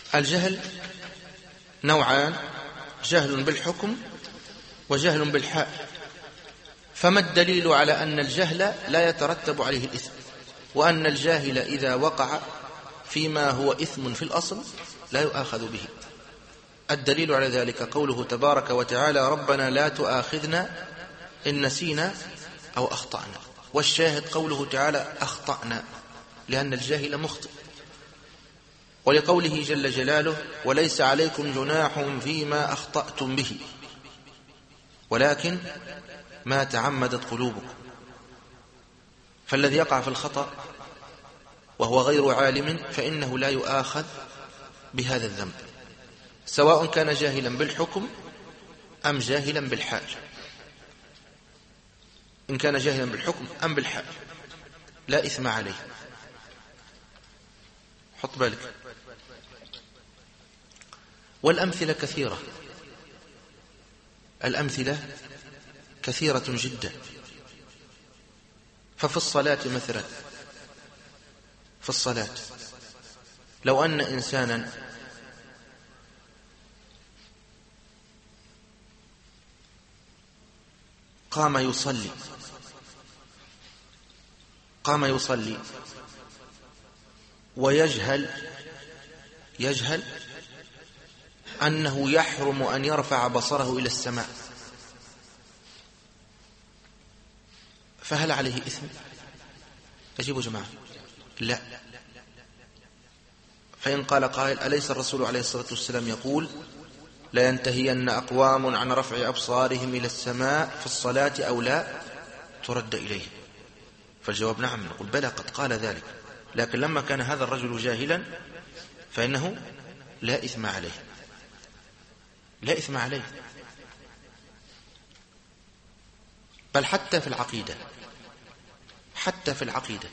الجهل نوعان: جهل بالحكم وجهل بالحال. فما الدليل على أن الجهل لا يترتب عليه الإثم، وأن الجاهل إذا وقع فيما هو إثم في الأصل لا يؤاخذ به؟ الدليل على ذلك قوله تبارك وتعالى: ربنا لا تؤاخذنا إن نسينا أو أخطأنا. والشاهد قوله تعالى أخطأنا، لأن الجاهل مخطئ. ولقوله جل جلاله: وليس عليكم جناح فيما أخطأتم به ولكن ما تعمدت قلوبكم. فالذي يقع في الخطأ وهو غير عالم فإنه لا يؤاخذ بهذا الذنب، سواء كان جاهلا بالحكم أم جاهلا بالحال. إن كان جاهلا بالحكم أم بالحال لا إثم عليه. حط بالك. والأمثلة كثيرة، الأمثلة كثيرة جدا. ففي الصلاة مثلا، في الصلاة لو أن إنسانا قام يصلي ويجهل أنه يحرم أن يرفع بصره إلى السماء، فهل عليه إثم؟ أجيبوا جماعة. لا. فإن قال قائل: أليس الرسول عليه الصلاة والسلام يقول: لا ينتهين أقوام عن رفع أبصارهم إلى السماء في الصلاة أو لا ترد إليه؟ فالجواب نعم، نقول بلى قد قال ذلك، لكن لما كان هذا الرجل جاهلا فإنه لا إثم عليه، لا إثم عليه. بل حتى في العقيدة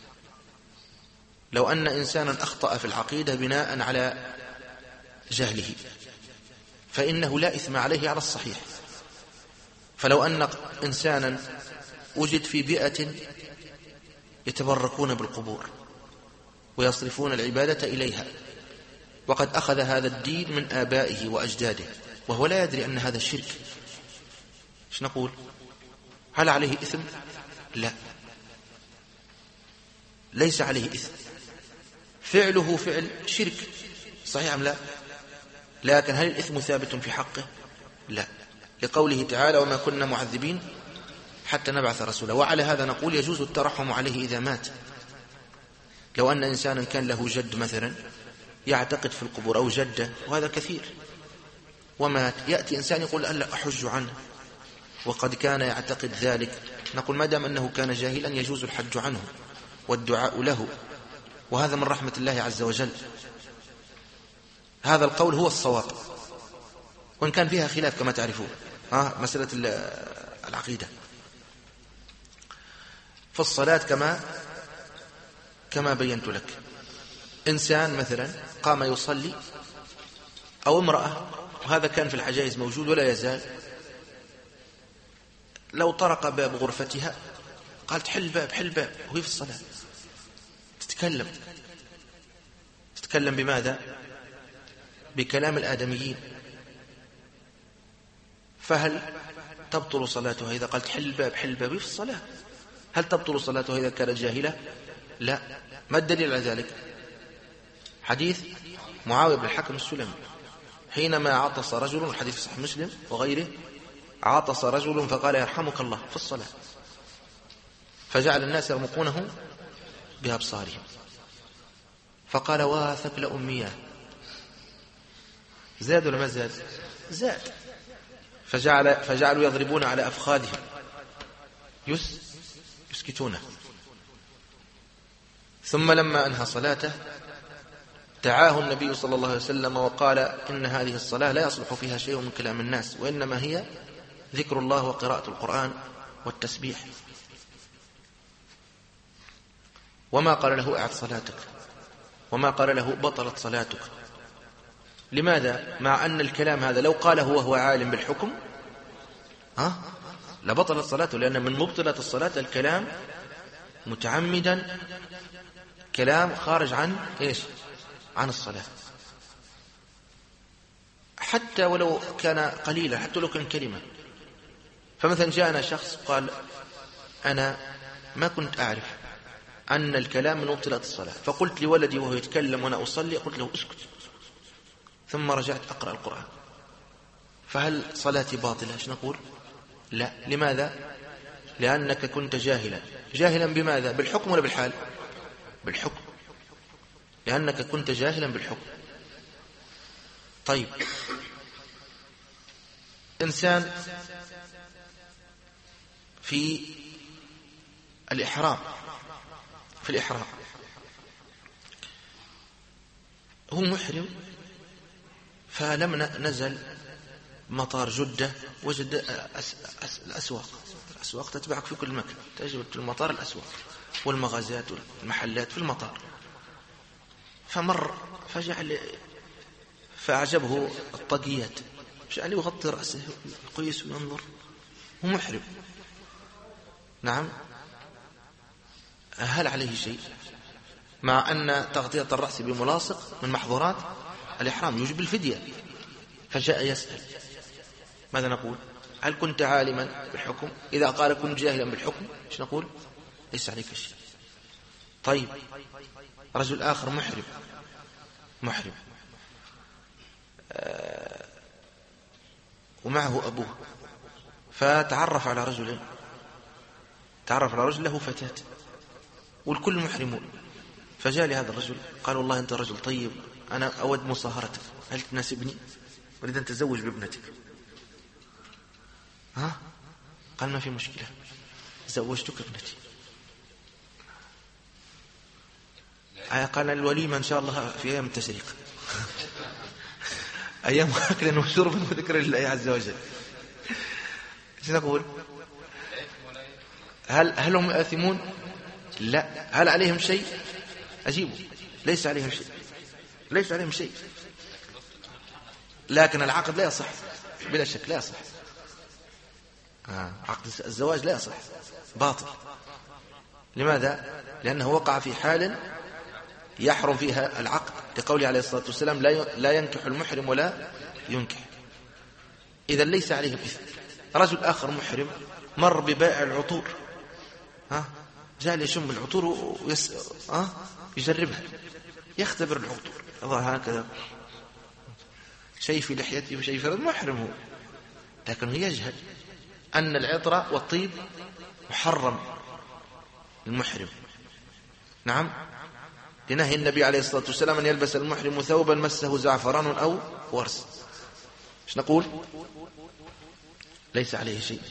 لو أن إنسانا أخطأ في العقيدة بناء على جهله فإنه لا إثم عليه على الصحيح. فلو أن إنسانا وجد في بيئة يتبركون بالقبور ويصرفون العبادة إليها، وقد أخذ هذا الدين من آبائه وأجداده وهو لا يدري أن هذا الشرك، ايش نقول؟ هل عليه إثم؟ لا، ليس عليه إثم. فعله فعل شرك صحيح أم لا؟ لكن هل الإثم ثابت في حقه؟ لا، لقوله تعالى: وما كنا معذبين حتى نبعث رسولا. وعلى هذا نقول يجوز الترحم عليه إذا مات. لو أن إنسانا كان له جد مثلا يعتقد في القبور أو جدة، وهذا كثير، ومات، يأتي إنسان يقول: ألا أحج عنه وقد كان يعتقد ذلك، نقول ما دام أنه كان جاهلا يجوز الحج عنه والدعاء له، وهذا من رحمة الله عز وجل. هذا القول هو الصواب، وإن كان فيها خلاف كما تعرفون مسألة العقيدة. في الصلاة كما بينت لك، إنسان مثلا قام يصلي أو امرأة، وهذا كان في العجائز موجود ولا يزال، لو طرق باب غرفتها قالت: حل باب، وهي في الصلاة تتكلم بماذا؟ بكلام الآدميين. فهل تبطل صلاتها إذا قالت حل باب وهي في الصلاة؟ هل تبطل صلاتها إذا كانت جاهلة؟ لا. ما الدليل على ذلك؟ حديث معاوية بن الحكم السلمي حينما عطس رجل، الحديث صحيح مسلم وغيره، عطس رجل فقال: يرحمك الله، في الصلاة، فجعل الناس يرمقونه بأبصارهم، فقال: واثقل أمياه. زاد ولا ما زاد؟ زاد. فجعلوا يضربون على أفخاذهم يسكتونه. ثم لما أنهى صلاته دعاه النبي صلى الله عليه وسلم وقال: إن هذه الصلاة لا يصلح فيها شيء من كلام الناس، وإنما هي ذكر الله وقراءة القرآن والتسبيح. وما قال له: أعد صلاتك، وما قال له: بطلت صلاتك. لماذا؟ مع أن الكلام هذا لو قاله وهو عالم بالحكم لبطلت صلاته، لأن من مبطلة الصلاة الكلام متعمدا، كلام خارج عن إيش؟ عن الصلاة. حتى ولو كان قليلا، حتى ولو كان كلمة. فمثلا جاءنا شخص قال أنا ما كنت أعرف أن الكلام من مبطلات الصلاة، فقلت لولدي وهو يتكلم وأنا أصلي، قلت له اسكت، ثم رجعت أقرأ القرآن، فهل صلاتي باطلة؟ ايش نقول؟ لا. لماذا؟ لأنك كنت جاهلا. جاهلا بماذا؟ بالحكم ولا بالحال؟ بالحكم، لأنك كنت جاهلا بالحكم. طيب، إنسان في الإحرام، هو محرم، فلم نزل مطار جدة وجد الأسواق تتبعك في كل مكان، تجد في المطار الأسواق والمغازات والمحلات في المطار. فمر فأعجبه الطاقيات، جعل يغطي رأسه يقيس وينظر، هو محرم. نعم، هل عليه شيء؟ مع أن تغطية الرأس بملاصق من محظورات الإحرام يوجب الفدية. فجاء يسأل، ماذا نقول؟ هل كنت عالما بالحكم؟ إذا قال كنت جاهلا بالحكم، ايش نقول؟ ليس عليك شيء. طيب، رجل آخر محرم ومعه أبوه، فتعرف على رجل له فتاة والكل محرمون، فجاء لهذا الرجل قال والله أنت رجل طيب، أنا أود مصاهرتك، هل تناسبني؟ أريد أن تزوج بابنتك. قال ما في مشكلة، زوجتك ابنتي. قال الوليمة إن شاء الله في أيام التشريق أيام أكل وشرب وذكر لله عز وجل. ايش نقول؟ هل هم آثمون؟ لا. هل عليهم شيء؟ أجيبوا، ليس عليهم شيء، لكن العقد لا يصح بلا شك، لا يصح. عقد الزواج لا يصح، باطل. لماذا؟ لأنه وقع في حال يحرم فيها العقد، لقوله عليه الصلاة والسلام لا ينكح المحرم ولا ينكح. إذا ليس عليهم إثم. رجل آخر محرم مر ببائع العطور، جاء يشم العطور يجربها، يختبر العطور، يضع هكذا شيء في لحيته وشيء في محرم هو، لكن هو يجهل أن العطر والطيب محرم المحرم. نعم، لنهي النبي عليه الصلاة والسلام أن يلبس المحرم ثوبا مسه زعفران أو ورس. ايش نقول؟ ليس عليه شيء،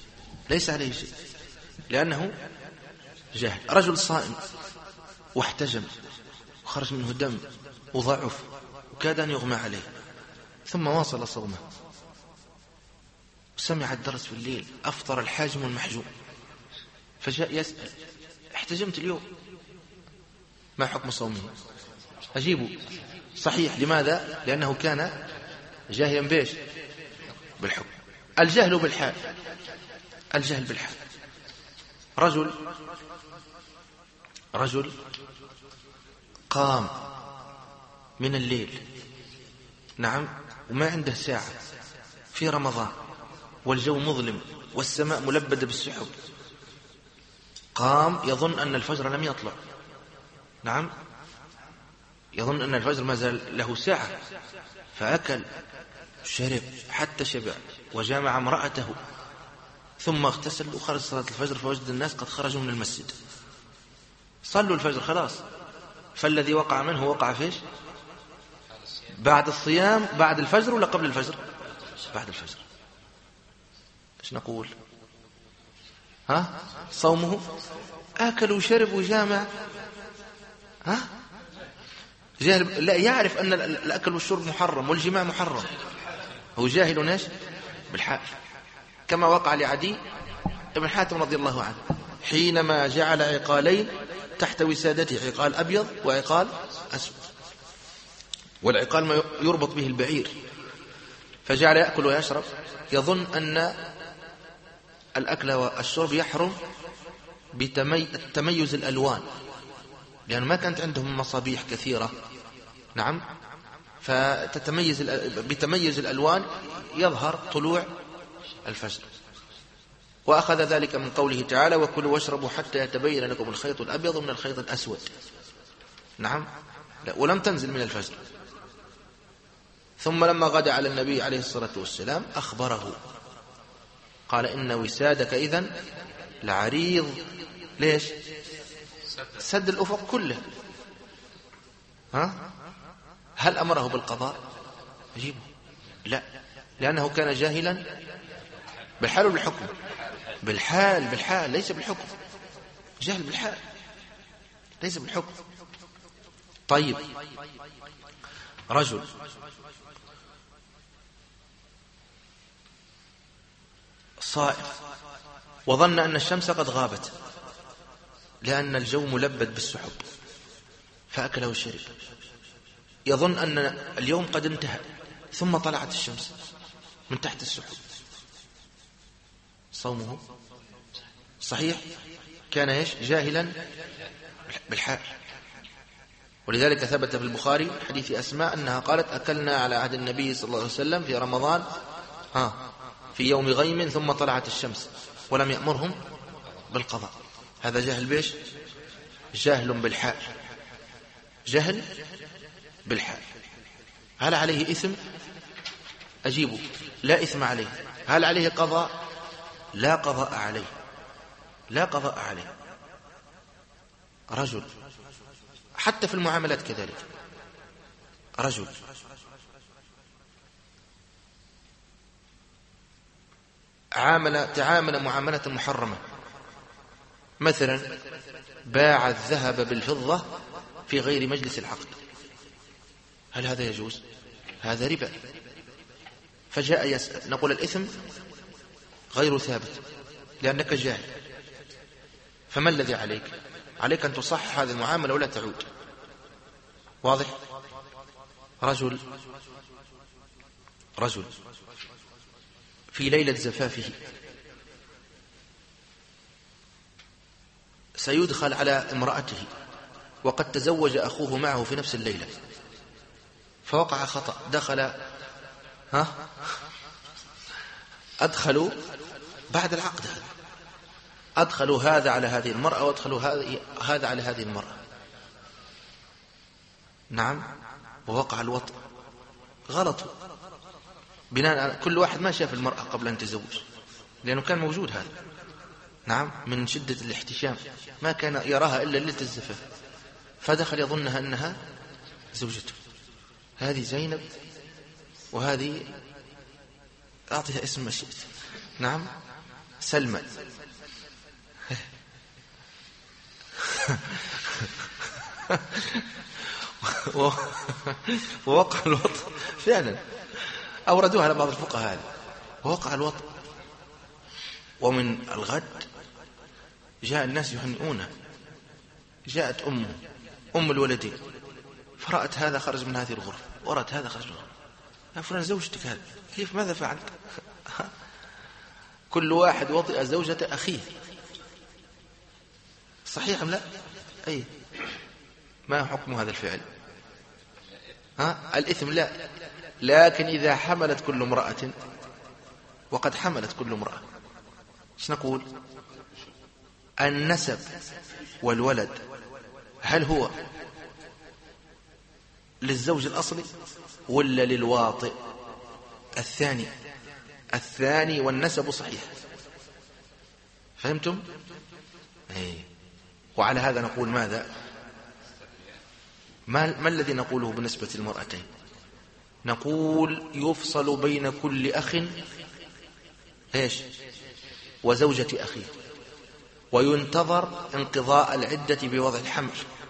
لأنه جاهل. رجل صائم واحتجم وخرج منه دم وضعف وكاد أن يغمى عليه، ثم واصل صومه، سمع الدرس في الليل، أفطر الحاجم والمحجوم، فجاء يسأل احتجمت اليوم، ما حكم صومه؟ أجيبه صحيح. لماذا؟ لأنه كان جاهلا بإيش؟ بالحكم. الجهل بالحال. رجل قام من الليل، نعم، وما عنده ساعة، في رمضان والجو مظلم والسماء ملبدة بالسحب، قام يظن أن الفجر لم يطلع، نعم، يظن أن الفجر ما زال له ساعة، فأكل شرب حتى شبع وجامع امرأته، ثم اغتسل وخرج صلاة الفجر، فوجد الناس قد خرجوا من المسجد، صلوا الفجر خلاص. فالذي وقع منه وقع فيش؟ بعد الصيام، بعد الفجر ولا قبل الفجر؟ بعد الفجر. ايش نقول؟ صومه أكل وشرب وجامع، جاهل، لا يعرف أن الأكل والشرب محرم والجماع محرم، هو جاهل ايش؟ بالحال، كما وقع لعدي ابن حاتم رضي الله عنه حينما جعل عقالين تحت وسادته، عقال أبيض وعقال أسود، والعقال ما يربط به البعير، فجعل يأكل ويشرب يظن أن الأكل والشرب يحرم بتميز الألوان، لأن ما كانت عندهم مصابيح كثيرة، نعم، فتتميز بتميز الألوان يظهر طلوع الفجر. وأخذ ذلك من قوله تعالى وكلوا واشربوا حتى يتبين لكم الخيط الأبيض من الخيط الأسود. نعم، لا، ولم تنزل من الفجر. ثم لما غدا على النبي عليه الصلاة والسلام أخبره قال إن وسادك إذن لعريض. ليش؟ سد الأفق كله. هل أمره بالقضاء؟ أجيبه لا، لأنه كان جاهلا بالحال وبالحكم. بالحال ليس بالحكم. جهل بالحال ليس بالحكم. طيب، رجل صائم وظن أن الشمس قد غابت لأن الجو ملبد بالسحب فأكله وشرب، يظن أن اليوم قد انتهى، ثم طلعت الشمس من تحت السحب، صومه صحيح؟ كان ايش؟ جاهلا بالحال. ولذلك ثبت في البخاري حديث أسماء أنها قالت أكلنا على عهد النبي صلى الله عليه وسلم في رمضان في يوم غيم ثم طلعت الشمس ولم يأمرهم بالقضاء. هذا جهل بيش؟ جهل بالحال. جهل بالحال. هل عليه إثم؟ أجيبه لا إثم عليه. هل عليه قضاء؟ لا قضاء عليه. لا قضاء عليه. رجل حتى في المعاملات كذلك، رجل تعامل معاملة محرمة، مثلا باع الذهب بالفضة في غير مجلس العقد، هل هذا يجوز؟ هذا ربا. فجاء يسأل، نقول الإثم غير ثابت لأنك جاهل. فما الذي عليك؟ عليك أن تصحح هذه المعاملة ولا تعود. واضح؟ رجل في ليلة زفافه سيدخل على امرأته وقد تزوج أخوه معه في نفس الليلة، فوقع خطأ، دخل أدخلوا بعد العقد، أدخلوا هذا على هذه المرأة وأدخلوا هذا على هذه المرأة. نعم، ووقع الوطء. غلطوا بناء على كل واحد ما شاف المرأة قبل أن تزوج، لأنه كان موجود هذا. نعم، من شدة الاحتشام ما كان يراها إلا ليلة الزفاف، فدخل يظنها أنها زوجته. هذه زينب وهذه أعطيها اسم ما شئت. نعم، سلمى. ووقع الوطء فعلا، أوردوها على بعض الفقهاء هذا، ووقع الوطء. ومن الغد جاء الناس يهنئونه، جاءت أم الولدين فرأت هذا خرج من هذه الغرفة ورأت هذا خرج من الغرفة. يا فلان زوجتك هذا، كيف ماذا فعلت؟ كل واحد وطئ زوجة أخيه، صحيح أم لا؟ أي ما حكم هذا الفعل؟ الإثم لا، لكن إذا حملت كل امرأة، وقد حملت كل امرأة، ايش نقول؟ النسب والولد هل هو للزوج الأصلي ولا للواطئ؟ الثاني، والنسب صحيح. فهمتم؟ وعلى هذا نقول ماذا؟ ما الذي نقوله بالنسبة للمرأتين؟ نقول يفصل بين كل أخ وزوجة أخيه، وينتظر انقضاء العدة بوضع الحمل.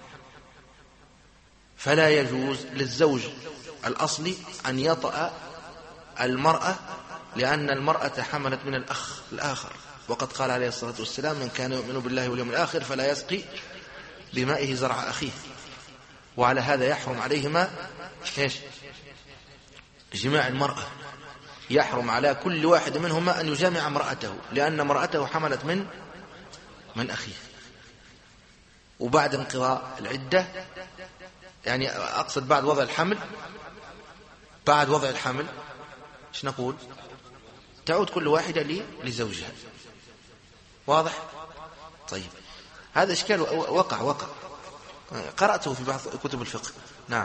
فلا يجوز للزوج الأصلي أن يطأ المرأة، لأن المرأة حملت من الأخ الآخر، وقد قال عليه الصلاة والسلام من كان يؤمن بالله واليوم الآخر فلا يسقي بمائه زرع أخيه. وعلى هذا يحرم عليهما جماع المرأة، يحرم على كل واحد منهما أن يجامع امرأته، لأن امرأته حملت من أخيه. وبعد انقضاء العدة، يعني أقصد بعد وضع الحمل، بعد وضع الحمل ايش نقول؟ تعود كل واحدة لزوجها. واضح؟ طيب هذا إشكال وقع قرأته في بعض كتب الفقه. نعم.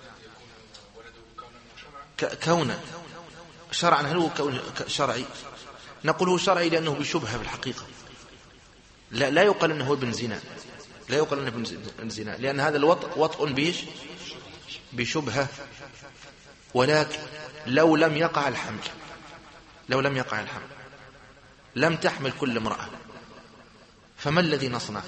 كونه شرعا، هل هو كون شرعي؟ نقول هو شرعي لأنه بشبهة بالحقيقة، لا يقال أنه ابن زنا، لا يقال أنه ابن زنا، لأن هذا الوطء بشبهة. ولكن لو لم يقع الحمل لم تحمل كل امرأة، فما الذي نصنع؟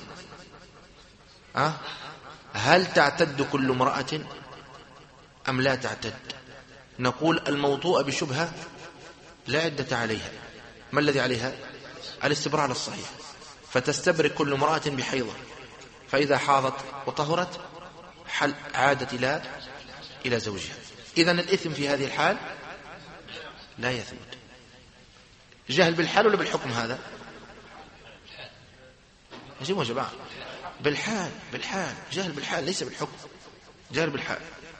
هل تعتد كل امرأة أم لا تعتد؟ نقول الموطوء بشبهة لا عدة عليها. ما الذي عليها؟ الاستبراء على الصحيح، فتستبرئ كل امرأة بحيضة، فإذا حاضت وطهرت عادت إلى زوجها. إذن الإثم في هذه الحال لا يثبت. جهل بالحال ولا بالحكم؟ هذا يا جماعة بالحال، جهل بالحال ليس بالحكم، جهل بالحال.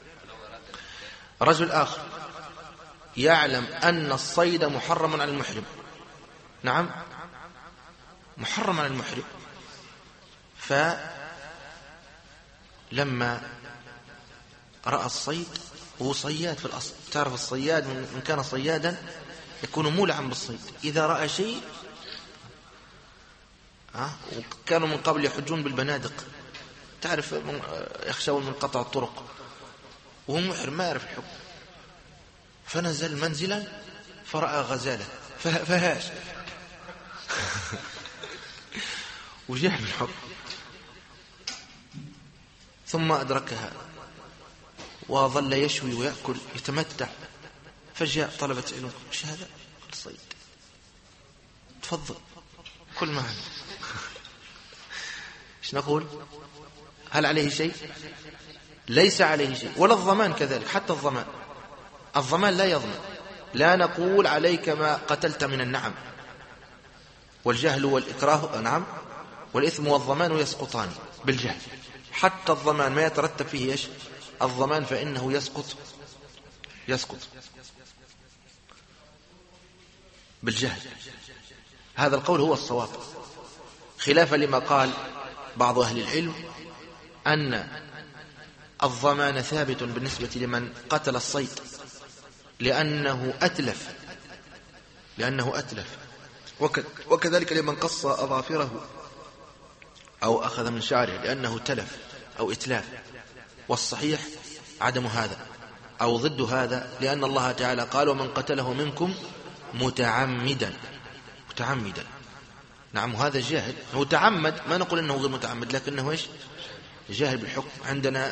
رجل آخر يعلم أن الصيد محرم على المحرم، نعم محرم على المحرم، فلما رأى الصيد، وهو صياد في الأصل، تعرف الصياد من كان صيادا يكون مولعا بالصيد، إذا رأى شيء وكانوا من قبل يحجون بالبنادق، تعرف يخشون من قطع الطرق، وهو محرم ما يعرف الحكم، فنزل منزلا فرأى غزالة فهاش وجاء بالحكم، ثم أدركها وظل يشوي ويأكل يتمتع، فجاء طلبة علم، ايش هذا؟ الصيد، تفضل كل معنا. ايش نقول؟ هل عليه شيء؟ ليس عليه شيء، ولا الضمان كذلك. حتى الضمان لا يضمن، لا نقول عليك ما قتلت من النعم، والجهل والإكراه نعم، والإثم والضمان يسقطان بالجهل. حتى الضمان ما يترتب فيه ايش؟ الضمان فإنه يسقط بالجهل. هذا القول هو الصواب، خلافا لما قال بعض أهل العلم أن الضمان ثابت بالنسبة لمن قتل الصيد لأنه أتلف، وكذلك لمن قص أظافره أو أخذ من شعره لأنه تلف أو إتلاف. والصحيح عدم هذا أو ضد هذا، لأن الله تعالى قال ومن قتله منكم متعمدا. نعم، هذا جاهل، هو تعمد، ما نقول إنه غير متعمد، لكنه إيش؟ جاهل بالحكم. عندنا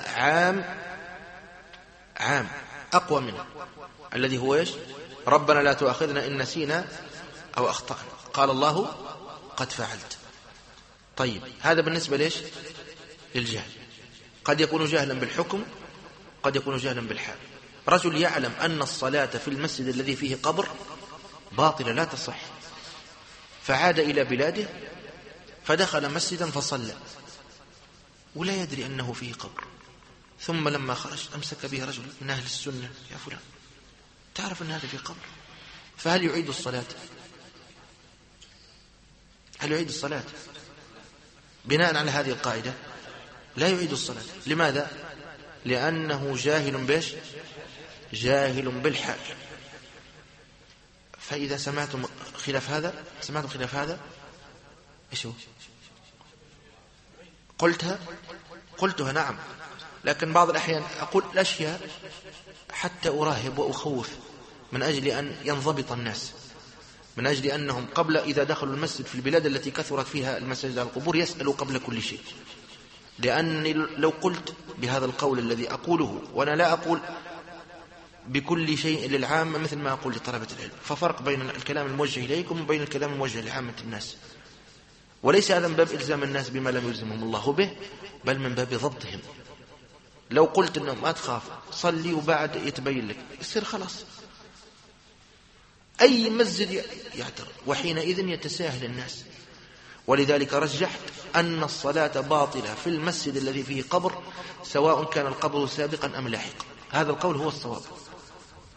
عام أقوى منه الذي هو إيش؟ ربنا لا تؤاخذنا إن نسينا أو أخطأنا، قال الله قد فعلت. طيب هذا بالنسبة ليش؟ للجهل. قد يكون جهلا بالحكم، قد يكون جهلا بالحال. رجل يعلم أن الصلاة في المسجد الذي فيه قبر باطلة لا تصح، فعاد إلى بلاده فدخل مسجدا فصلى ولا يدري أنه فيه قبر، ثم لما خرج أمسك به رجل من أهل السنة، يا فلان تعرف أن هذا فيه قبر، فهل يعيد الصلاة؟ هل يعيد الصلاة؟ بناء على هذه القاعدة لا يعيد الصلاة. لماذا؟ لأنه جاهل بيش؟ جاهل بالحال. فإذا سمعتم خلاف هذا إيش هو؟ قلتها نعم، لكن بعض الأحيان أقول الأشياء حتى أراهب وأخوف من أجل أن ينضبط الناس، من أجل أنهم قبل إذا دخلوا المسجد في البلاد التي كثرت فيها المساجد على القبور يسألوا قبل كل شيء. لأني لو قلت بهذا القول الذي أقوله، وأنا لا أقول بكل شيء للعامة مثل ما أقول لطلبة العلم، ففرق بين الكلام الموجه إليكم وبين الكلام الموجه لعامة الناس، وليس هذا من باب إلزام الناس بما لم يلزمهم الله به، بل من باب ضبطهم. لو قلت إنهم ما تخاف صلي وبعد يتبين لك يصير خلاص أي مسجد يعترض، وحينئذ يتساهل الناس. ولذلك رجحت أن الصلاة باطلة في المسجد الذي فيه قبر، سواء كان القبر سابقا أم لاحقا. هذا القول هو الصواب.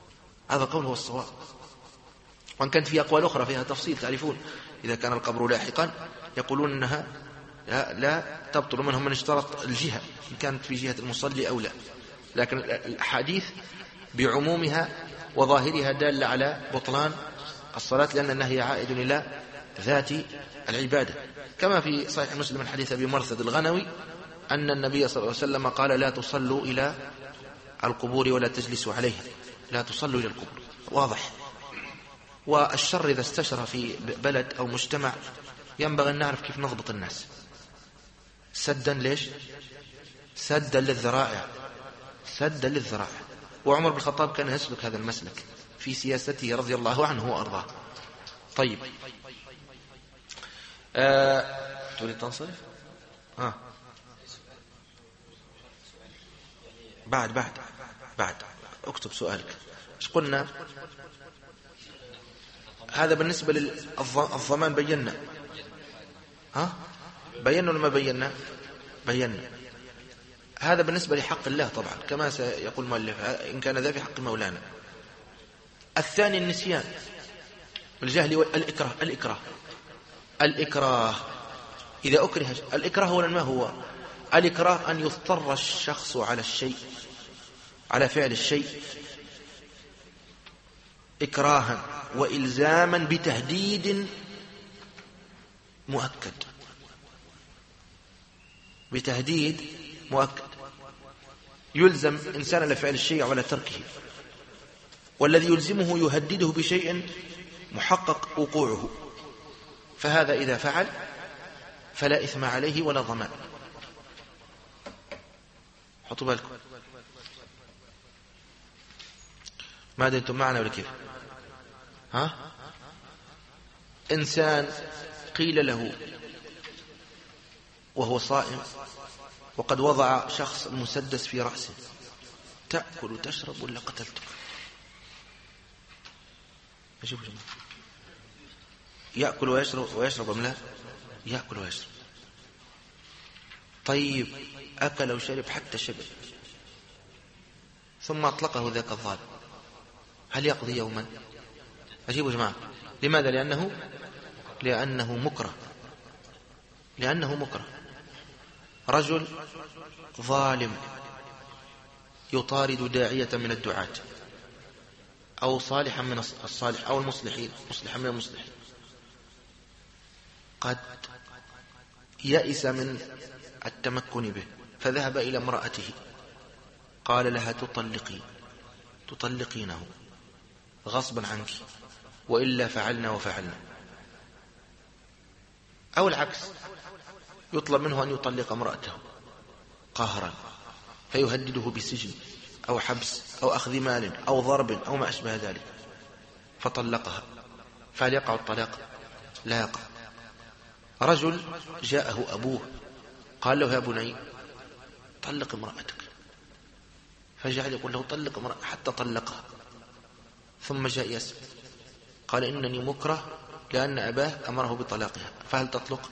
هذا قول هو الصواب. وأن كانت في أقوال أخرى فيها تفصيل تعرفون، إذا كان القبر لاحقا يقولون أنها لا تبطل، منهم من اشترط الجهة إن كانت في جهة المصلي أو لا، لكن الأحاديث بعمومها وظاهرها دالة على بطلان الصلاة، لأن النهي عائد إلى ذات العبادة، كما في صحيح مسلم من حديث أبي مرثد الغنوي أن النبي صلى الله عليه وسلم قال لا تصلوا إلى القبور ولا تجلسوا عليها، لا تصلوا إلى القبور. واضح. والشر إذا استشر في بلد أو مجتمع ينبغي أن نعرف كيف نضبط الناس سدا. ليش؟ سدا للذرائع، سدا للذرائع. وعمر بن الخطاب كان يسلك هذا المسلك في سياسته رضي الله عنه وأرضاه. طيب، تريد تنصرف؟ بعد اكتب سؤالك. ايش قلنا؟ هذا بالنسبة للضمان بينا. بينا ولا ما بينا؟ بينا. هذا بالنسبة لحق الله طبعا كما سيقول المؤلف إن كان ذا في حق مولانا. الثاني النسيان والجهل والإكراه. الإكراه إذا أكره، الإكراه أولا ما هو؟ الإكراه أن يضطر الشخص على الشيء، على فعل الشيء إكراها وإلزاما بتهديد مؤكد، بتهديد مؤكد يلزم إنسان على فعل الشيء وعلى تركه، والذي يلزمه يهدده بشيء محقق وقوعه، فهذا إذا فعل فلا إثم عليه ولا ضمان. حطوا بالكم، ما أنتم معنا ولا كيف؟ إنسان قيل له وهو صائم وقد وضع شخص المسدس في رأسه: تأكل وتشرب ولا قتلتك؟ أشوفوا جماعة، يأكل ويشرب أم لا؟ يأكل ويشرب. طيب، أكل وشرب حتى شبع ثم أطلقه ذاك الظالم، هل يقضي يوما؟ أجيبوا جماعة. لماذا؟ لأنه مكره. لأنه مكره. رجل ظالم يطارد داعية من الدعاة أو صالحا من الصالح أو المصلحين، مصلحا من المصلحين، قد يئس من التمكن به فذهب إلى امرأته قال لها: تطلقينه غصبا عنك وإلا فعلنا وفعلنا. أو العكس، يطلب منه أن يطلق امرأته قهرا فيهدده بسجن أو حبس أو أخذ مال أو ضرب أو ما أشبه ذلك، فطلقها، فهل يقع الطلاق؟ لا يقع. رجل جاءه أبوه قال له: يا بني طلق امرأتك، فجعل يقول له: طلق امرأتك، حتى طلقها، ثم جاء يسأل قال: إنني مكره لأن أباه أمره بطلاقها، فهل تطلق؟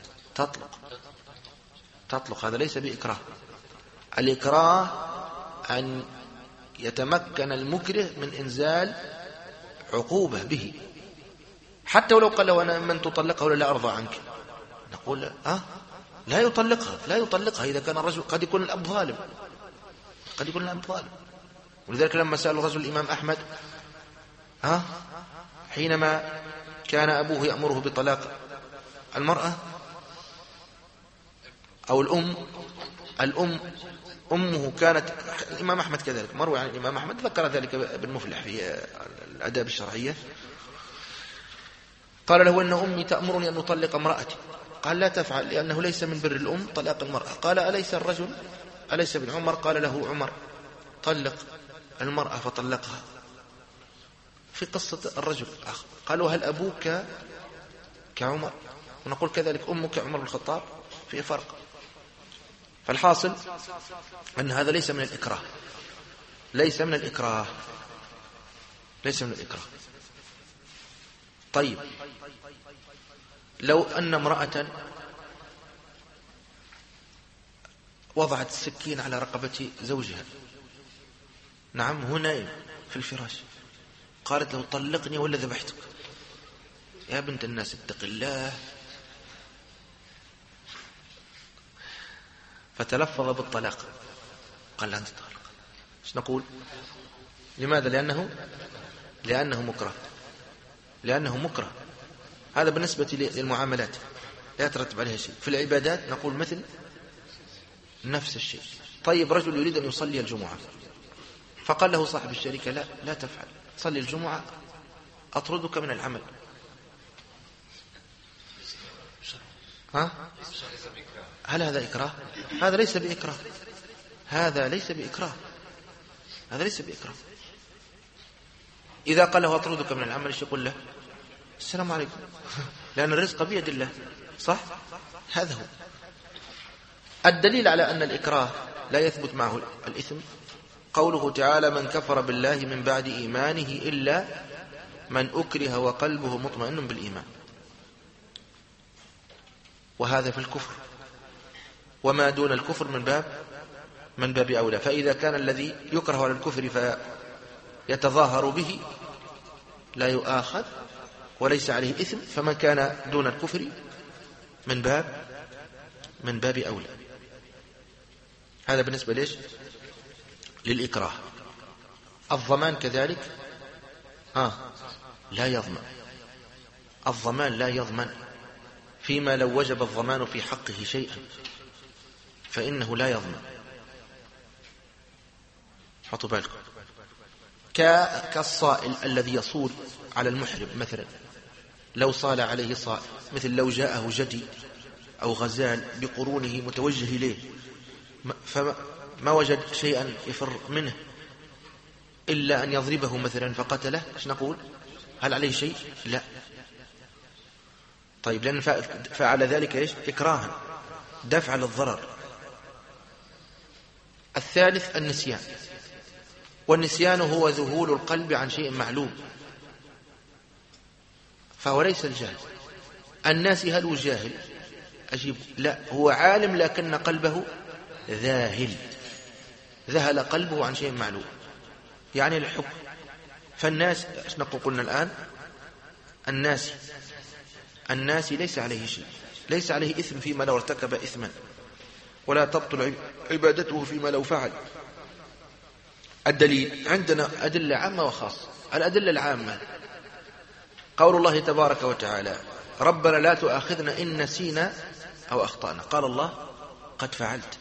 تطلق. هذا ليس بإكراه. الإكراه أن يتمكن المكره من إنزال عقوبة به، حتى ولو قال له: أنا من تطلقها ولا لا أرضى عنك، نقول لا يطلقها إذا كان الرجل قد يكون الأب ظالم، ولذلك لما سأل الرجل الإمام أحمد حينما كان أبوه يأمره بطلاق المرأة أو أمه كانت، الإمام أحمد كذلك مروي عن الإمام أحمد ذكر ذلك بالمفلح في الآداب الشرعية، قال له: إن أمي تأمرني أن أطلق امرأتي، قال: لا تفعل لأنه ليس من بر الأم طلاق المرأة. قال: أليس ابن عمر؟ قال له عمر: طلق المرأة، فطلقها. في قصة الرجل قالوا: هل أبوك كعمر؟ ونقول كذلك أمك عمر بن الخطاب، في فرق. فالحاصل أن هذا ليس من الإكراه. طيب، لو أن امرأة وضعت السكين على رقبة زوجها، نعم، هو نائم في الفراش، قالت له طلقني ولا ذبحتك. يا بنت الناس اتق الله. فتلفظ بالطلاق، قال لها أنت طالق. ايش نقول؟ لماذا؟ لأنه مكره، لأنه مكره. هذا بالنسبة للمعاملات لا يترتب عليها شيء. في العبادات نقول مثل نفس الشيء. طيب رجل يريد أن يصلي الجمعة، فقال له صاحب الشركة لا تفعل، صلي الجمعة أطردك من العمل. هل هذا إكراه؟ هذا ليس بإكراه. هذا ليس بإكراه. إذا قال له أطردك من العمل ايش يقول له؟ السلام عليكم، لأن الرزق بيد الله. صح؟ هذا هو الدليل على أن الإكراه لا يثبت معه الإثم. قوله تعالى: من كفر بالله من بعد إيمانه إلا من أكره وقلبه مطمئن بالإيمان. وهذا في الكفر، وما دون الكفر من باب أولى. فإذا كان الذي يكره على الكفر فيتظاهر به لا يؤاخذ وليس عليه إثم، فمن كان دون الكفر من باب أولى. هذا بالنسبة ليش؟ للإكراه. الضمان كذلك لا يضمن. الضمان لا يضمن فيما لو وجب الضمان في حقه شيئا فإنه لا يضمن. حطوا بالكم. كالصائل الذي يصول على المحرم مثلا، لو صال عليه صائل، مثل لو جاءه جدي أو غزال بقرونه متوجه إليه فما وجد شيئا يفر منه إلا أن يضربه مثلا فقتله، ايش نقول؟ هل عليه شيء؟ لا. طيب لأن فعل ذلك ايش؟ إكراها، دفع للضرر. الثالث النسيان، والنسيان هو ذهول القلب عن شيء معلوم، فهو ليس الجاهل. الناس هل هو جاهل؟ أجيب لا، هو عالم لكن قلبه ذاهل، ذهل قلبه عن شيء معلوم، يعني الحب. فالناس ايش نقول؟ قلنا الآن الناس ليس عليه شيء، ليس عليه إثم فيما لو ارتكب إثما، ولا تبطل عبادته فيما لو فعل. الدليل عندنا أدلة عامة وخاصة. الأدلة العامة قول الله تبارك وتعالى: ربنا لا تؤاخذنا إن نسينا أو أخطأنا. قال الله: قد فعلت.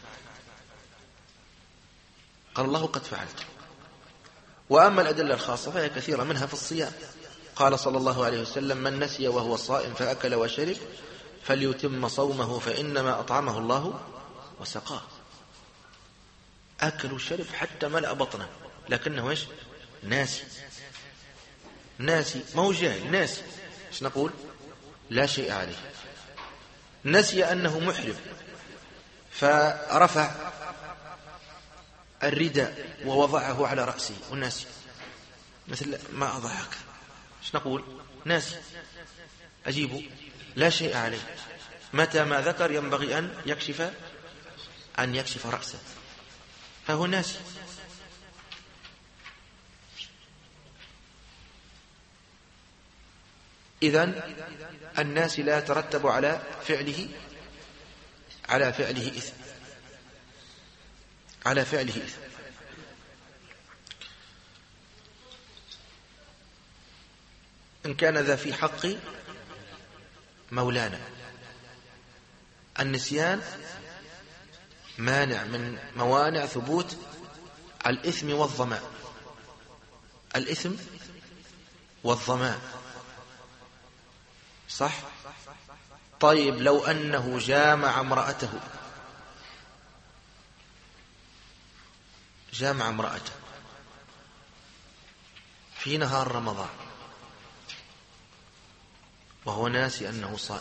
قال الله: قد فعلت. وأما الأدلة الخاصة فهي كثيرة، منها في الصيام. قال صلى الله عليه وسلم: من نسي وهو صائم فأكل وشرب فليتم صومه فإنما أطعمه الله وسقاه. أكل وشرب حتى ملأ بطنه، لكنه إيش؟ ناسي، ما هو جاهل، ناسي. إيش نقول؟ لا شيء عليه. نسي أنه محرم فرفع الرداء ووضعه على رأسه وناسي، مثل ما أضحك. إيش نقول؟ ناسي. أجيبه لا شيء عليه. متى ما ذكر ينبغي أن يكشف رأسه، فهو ناسي. إذن الناس لا يترتب على فعله إثم، على فعله إثم. إن كان ذا في حق مولانا. النسيان مانع من موانع ثبوت الإثم والظمأ. الإثم والظمأ، صح؟ طيب لو أنه جامع امرأته في نهار رمضان وهو ناسي أنه صائم،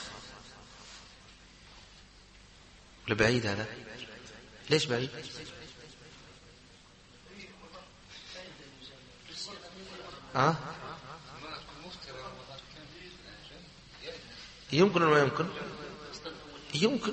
لبعيد هذا؟ ليش بعيد؟ يمكن ولا ما يمكن؟ يمكن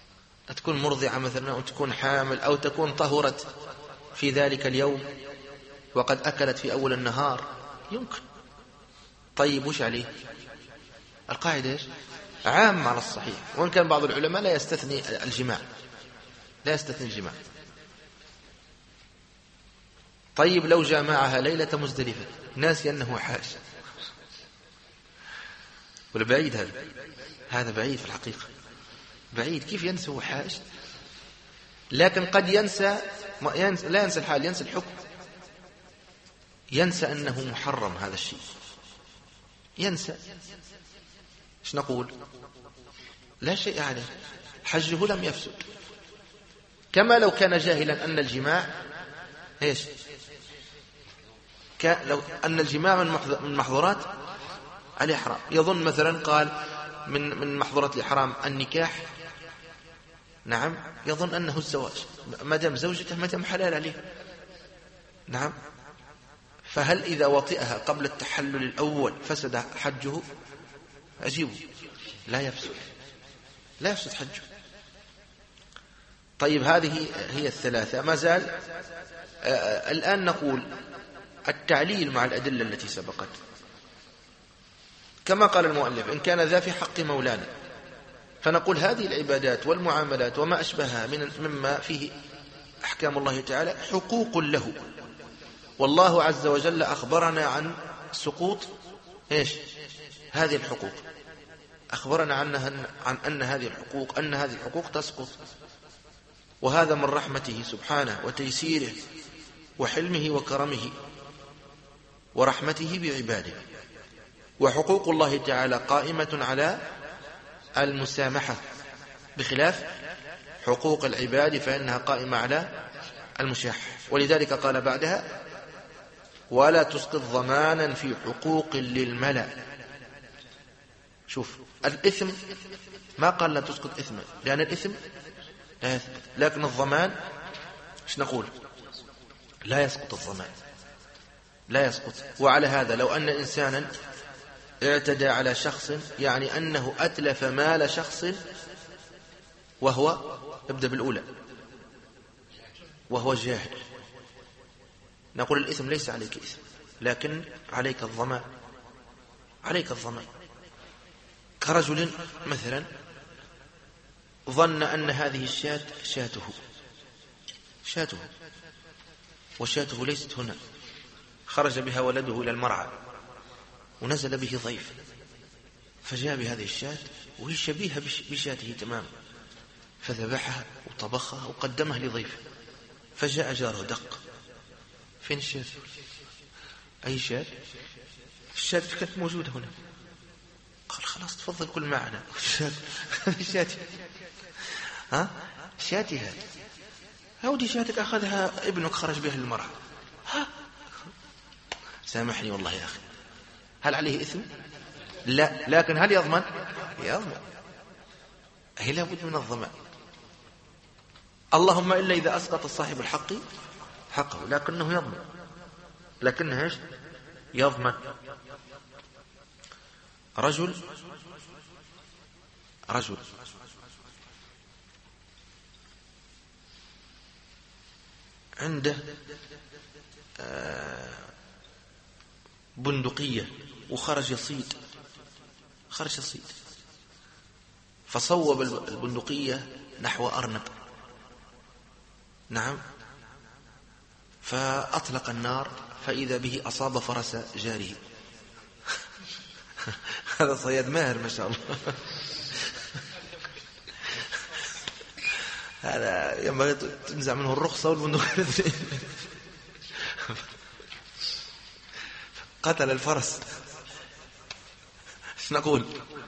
تكون مرضعة مثلا، أو تكون حامل، أو تكون طهرت في ذلك اليوم وقد أكلت في أول النهار يمكن. طيب وش عليه؟ القاعدة إيش؟ عام على الصحيح، وإن كان بعض العلماء لا يستثني الجماع، لا يستثني الجماع. طيب لو جامعها ليلة مزدلفة ناسي أنه حاج، ولا بعيد؟ هذا بعيد في الحقيقة، بعيد. كيف ينسى هو حاج؟ لكن قد ينسى، لا ينسى الحال، ينسى الحكم، ينسى أنه محرم هذا الشيء، ينسى. ايش نقول؟ لا شيء عليه، حجه لم يفسد. كما لو كان جاهلا أن الجماع ايش؟ لو أن الجماع من محظورات الإحرام، يظن مثلا قال من محظورات الإحرام النكاح، نعم، يظن أنه الزواج، ما دام زوجته ما دام حلال عليه، نعم. فهل إذا وطئها قبل التحلل الأول فسد حجه؟ أجيبه لا يفسد، لا يفسد حجه. طيب هذه هي الثلاثة. ما زال الآن نقول التعليل مع الأدلة التي سبقت، كما قال المؤلف إن كان ذا في حق مولانا، فنقول هذه العبادات والمعاملات وما أشبهها مما فيه أحكام الله تعالى حقوق له، والله عز وجل أخبرنا عن سقوط إيش؟ هذه الحقوق، أخبرنا عن أن هذه الحقوق تسقط، وهذا من رحمته سبحانه وتيسيره وحلمه وكرمه ورحمته بعباده. وحقوق الله تعالى قائمة على المسامحة، بخلاف حقوق العباد فإنها قائمة على المشاحة. ولذلك قال بعدها ولا تسقط ضمانا في حقوق للملأ. شوف الإثم ما قال لا تسقط إثما، لأن الإثم لا يثبت، لكن الضمان ايش نقول؟ لا يسقط الضمان، لا يسقط. وعلى هذا لو أن إنسانا اعتدى على شخص، يعني أنه أتلف مال شخص وهو، ابدأ بالأولى، وهو جاهل، نقول الإثم ليس عليك إثم، لكن عليك الضمان، عليك الضمان. كرجل مثلا ظن أن هذه الشاة شاته وشاته ليست هنا، خرج بها ولده إلى المرعى ونزل به ضيف، فجاء بهذه الشاة وهي شبيهة بشاته تماما، فذبحها وطبخها وقدمها لضيفه، فجاء جاره دق فين الشاة؟ أي شاة؟ الشاة كانت موجودة هنا. قال خلاص تفضل كل معنا. شاتي، ها شاتي هذه، هودي شاتك أخذها ابنك خرج بها للمرعى، ها سامحني والله يا أخي. هل عليه إثم؟ لا، لكن هل يضمن؟ يضمن، هي لابد من الضمان، اللهم إلا إذا أسقط صاحب الحق حقه، لكنه يضمن، لكنه إيش؟ يضمن. رجل عنده بندقية وخرج يصيد، فصوب البندقية نحو أرنب، نعم، فأطلق النار فإذا به أصاب فرس جاره. هذا صياد ماهر ما شاء الله. هذا ينبغي تنزع منه الرخصة والبندقية. قتل الفرس، ايش نقول؟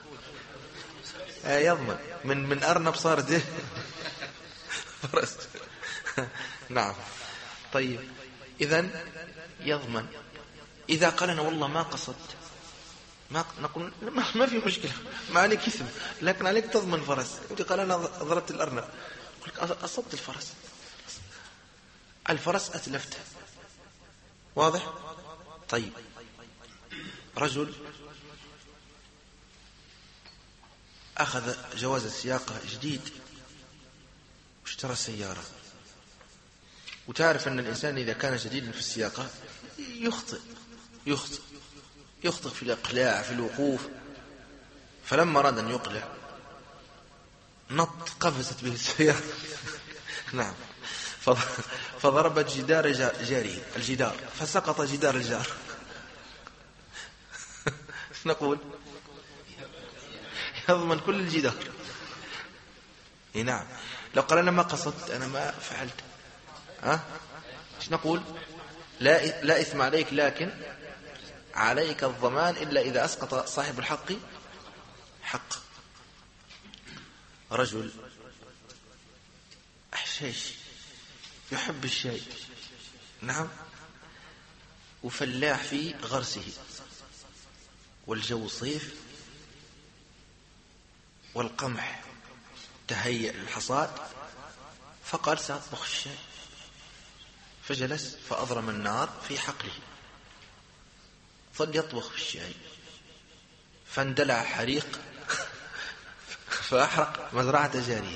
يضمن من أرنب صارت فرس. نعم. طيب إذن يضمن. إذا قال أنا والله ما قصدت، ما نقول ما في مشكلة، ما عليك إثم، لكن عليك تضمن فرس. أنت قال أنا ضربت الأرنب، قلت أصبت الفرس أتلفته، واضح؟ طيب رجل أخذ جواز السياقة جديد واشترى سيارة، وتعرف أن الإنسان إذا كان جديدا في السياقة يخطئ في الإقلاع في الوقوف. فلما أراد أن يقلع قفزت به السيارة نعم، فضربت جدار جاره الجدار فسقط جدار الجار. نقول يضمن كل الجدار. نعم. لو قال أنا ما قصدت، أنا ما فعلت، ايش نقول؟ لا إثم عليك، لكن عليك الضمان إلا إذا أسقط صاحب الحق حق. رجل أحشيش يحب الشاي، نعم، وفلاح في غرسه، والجو صيف والقمح تهيأ للحصاد، فقال سأطبخ الشاي. فجلس فأضرم النار في حقله، ظل يطبخ في الشاي، فاندلع حريق فأحرق مزرعة جاريه.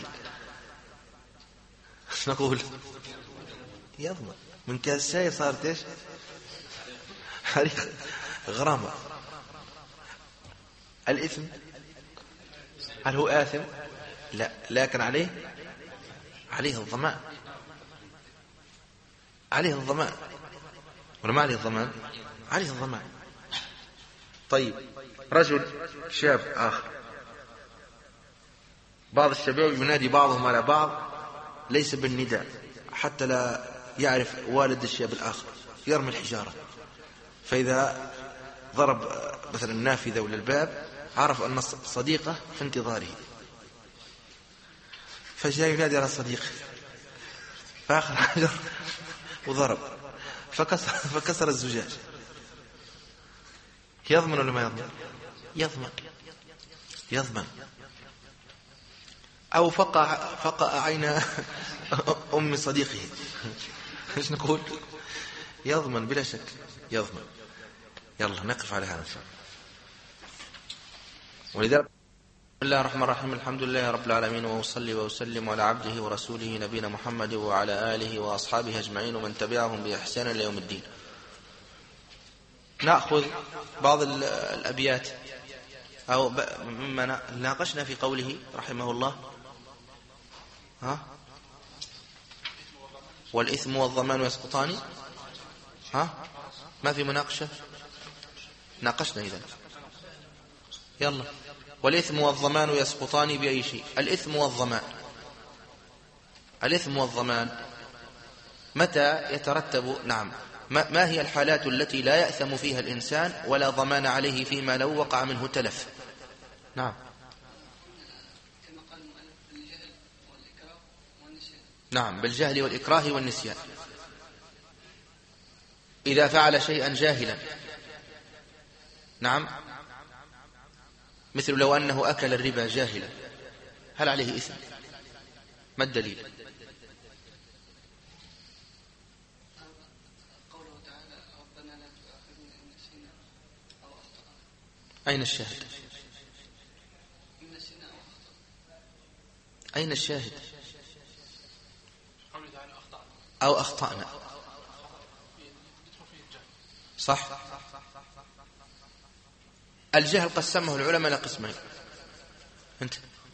ايش نقول؟ يضمن. من كاس شاي صارت ايش؟ حريق، غرامة. الإثم هل هو آثم؟ لا، لكن عليه الضمان. عليه الضمان ولا ما عليه الضمان؟ عليه الضمان. طيب، رجل شاب آخر، بعض الشباب ينادي بعضهم على بعض ليس بالنداء حتى لا يعرف والد الشاب الآخر، يرمي الحجارة، فإذا ضرب مثلا النافذة ولا الباب عرف أن صديقه في انتظاره، فجاء ينادي على صديقه فأخذ حجر وضرب فكسر الزجاج. يضمن ولا ما يضمن؟ يضمن. أو فقع عين أم صديقه، ايش نقول؟ يضمن بلا شك، يضمن. يلا نقف على هذا. ولذلك بسم الله الرحمن الرحيم، الحمد لله رب العالمين، وأصلي وأسلم على عبده ورسوله نبينا محمد وعلى آله وأصحابه أجمعين ومن تبعهم بإحسان إلى يوم الدين. نأخذ بعض الأبيات أو مما ناقشنا في قوله رحمه الله، والإثم والضمان يسقطان. ما في مناقشة؟ ناقشنا إذن. يلا. والإثم والضمان يسقطان بأي شيء؟ الإثم والضمان متى يترتب؟ نعم، ما هي الحالات التي لا يأثم فيها الإنسان ولا ضمان عليه فيما لو وقع منه تلف؟ نعم. نعم، بالجهل والإكراه والنسيان. إذا فعل شيئا جاهلا، نعم، مثل لو أنه أكل الربا جاهلا، هل عليه إثم؟ ما الدليل؟ أين الشاهد؟ أين الشاهد؟ أو أخطأنا، صح. الجهل قسمه العلماء لقسمين. أنت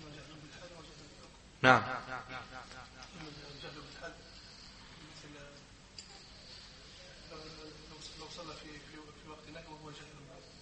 نعم. لو صلى في وقت نهي وهو جاهل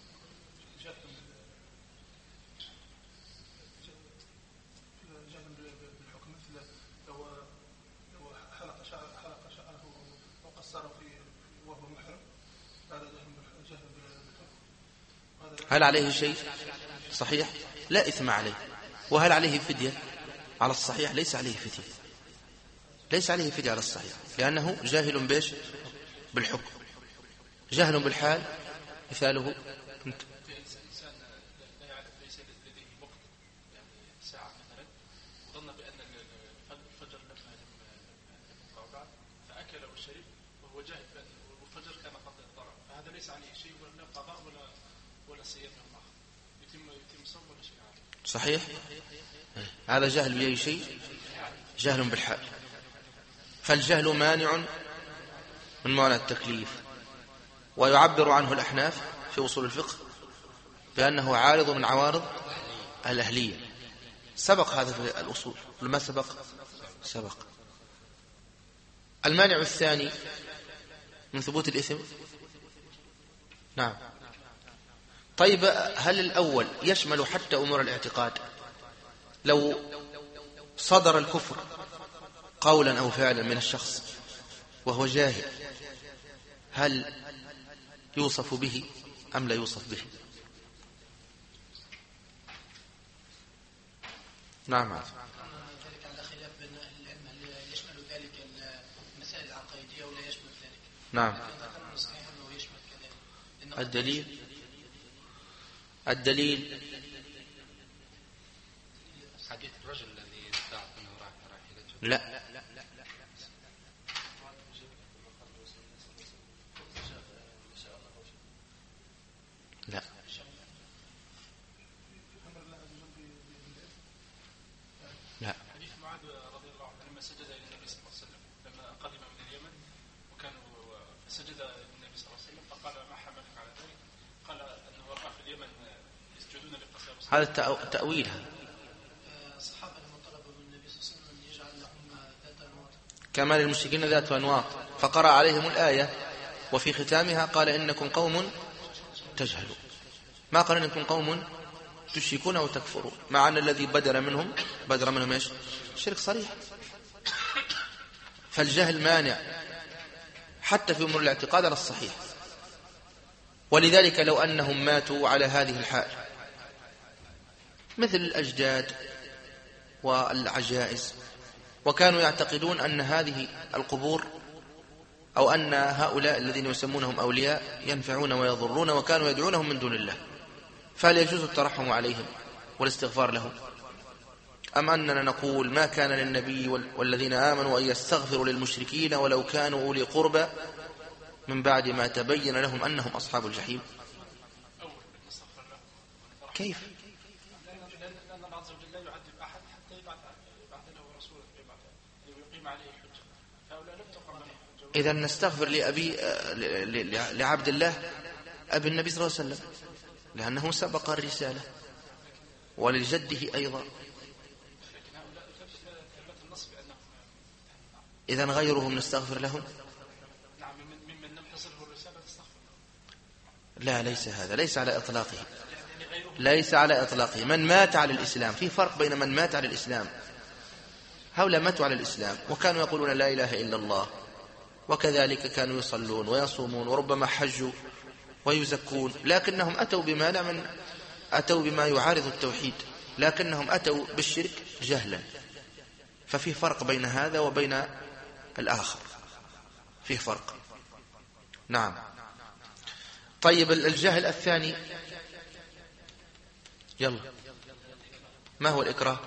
بالحكم، مثل لو حلق شعره أو قصره وهو محرم، هذا جهل بالحكم. هل عليه شيء؟ صحيح، لا إثم عليه. وهل عليه فدية؟ على الصحيح ليس عليه فدية، ليس عليه فدية على الصحيح، لأنه جاهل بإيش؟ بالحكم. جهل بالحال مثاله أنت. إنسان لا يعرف، ليس لديه وقت، يعني ساعة مثلا، وظن بأن الفجر لم يقع بعد، فأكل وشرب وهو جاهل والفجر كان قد ضرب، فهذا ليس عليه شيء، ولا قضاء ولا صيام الله، يتم صوم ولا شيء عليه. صحيح، هذا جهل بأي شيء؟ جهل بالحال. فالجهل مانع من معنى التكليف. ويعبر عنه الأحناف في أصول الفقه بأنه عارض من عوارض الأهلية. سبق هذا في الأصول لما سبق. المانع الثاني من ثبوت الإثم. نعم. طيب هل الأول يشمل حتى أمور الاعتقاد؟ لو صدر الكفر قولا أو فعلا من الشخص وهو جاهل، هل يوصف به أم لا يوصف به؟ نعم. ذلك على خلاف بين أهل العلم هل يشمل ذلك المسائل العقائدية ولا يشمل ذلك؟ نعم. ذكرنا صحيح أنه يشمل كذلك. الدليل حديث الرجل الذي ادعى أنه راحلته. لا حديث معاذ رضي الله عنه لما سجد إلى النبي صلى الله عليه وسلم لما قدم من اليمن وكانوا فسجد للنبي صلى الله عليه وسلم فقال ما حملك على ذلك؟ قال أنه رأى في اليمن يسجدون للقساوسة. هذا تأويلها. الصحابة لما طلبوا من النبي صلى الله عليه وسلم أن يجعل لهم ذات أنواط كما للمشركين ذات أنواط، فقرأ عليهم الآية وفي ختامها قال إنكم قوم تجهلون، ما قال إنكم قوم تشركون وتكفرون، مع أن الذي بدر منهم إيش؟ شرك صريح. فالجهل مانع حتى في أمور الاعتقاد على الصحيح. ولذلك لو أنهم ماتوا على هذه الحال مثل الأجداد والعجائز وكانوا يعتقدون أن هذه القبور أو أن هؤلاء الذين يسمونهم أولياء ينفعون ويضرون وكانوا يدعونهم من دون الله، فهل يجوز الترحم عليهم والاستغفار لهم؟ أم أننا نقول ما كان للنبي والذين آمنوا أن يستغفروا للمشركين ولو كانوا أولي قربى من بعد ما تبين لهم أنهم أصحاب الجحيم؟ كيف؟ لأن الله عز وجل لا يعذب أحد حتى يبعث له رسولا يقيم عليه الحجة، فهؤلاء لم تقم عليه الحجة. إذا نستغفر لعبد الله أبي النبي صلى الله عليه وسلم لأنه سبق الرسالة، ولجده أيضا. إذا غيرهم نستغفر لهم؟ نعم، ممن لم تصله الرسالة تستغفر. لا، ليس هذا، ليس على إطلاقه، ليس على إطلاقه. من مات على الإسلام، في فرق بين من مات على الإسلام. هؤلاء ماتوا على الإسلام وكانوا يقولون لا إله إلا الله، وكذلك كانوا يصلون ويصومون وربما حجوا ويزكون، لكنهم أتوا بما يعارض التوحيد، لكنهم أتوا بالشرك جهلا. ففي فرق بين هذا وبين الآخر، فيه فرق. نعم. طيب الجهل الثاني، يلا، ما هو الإكراه؟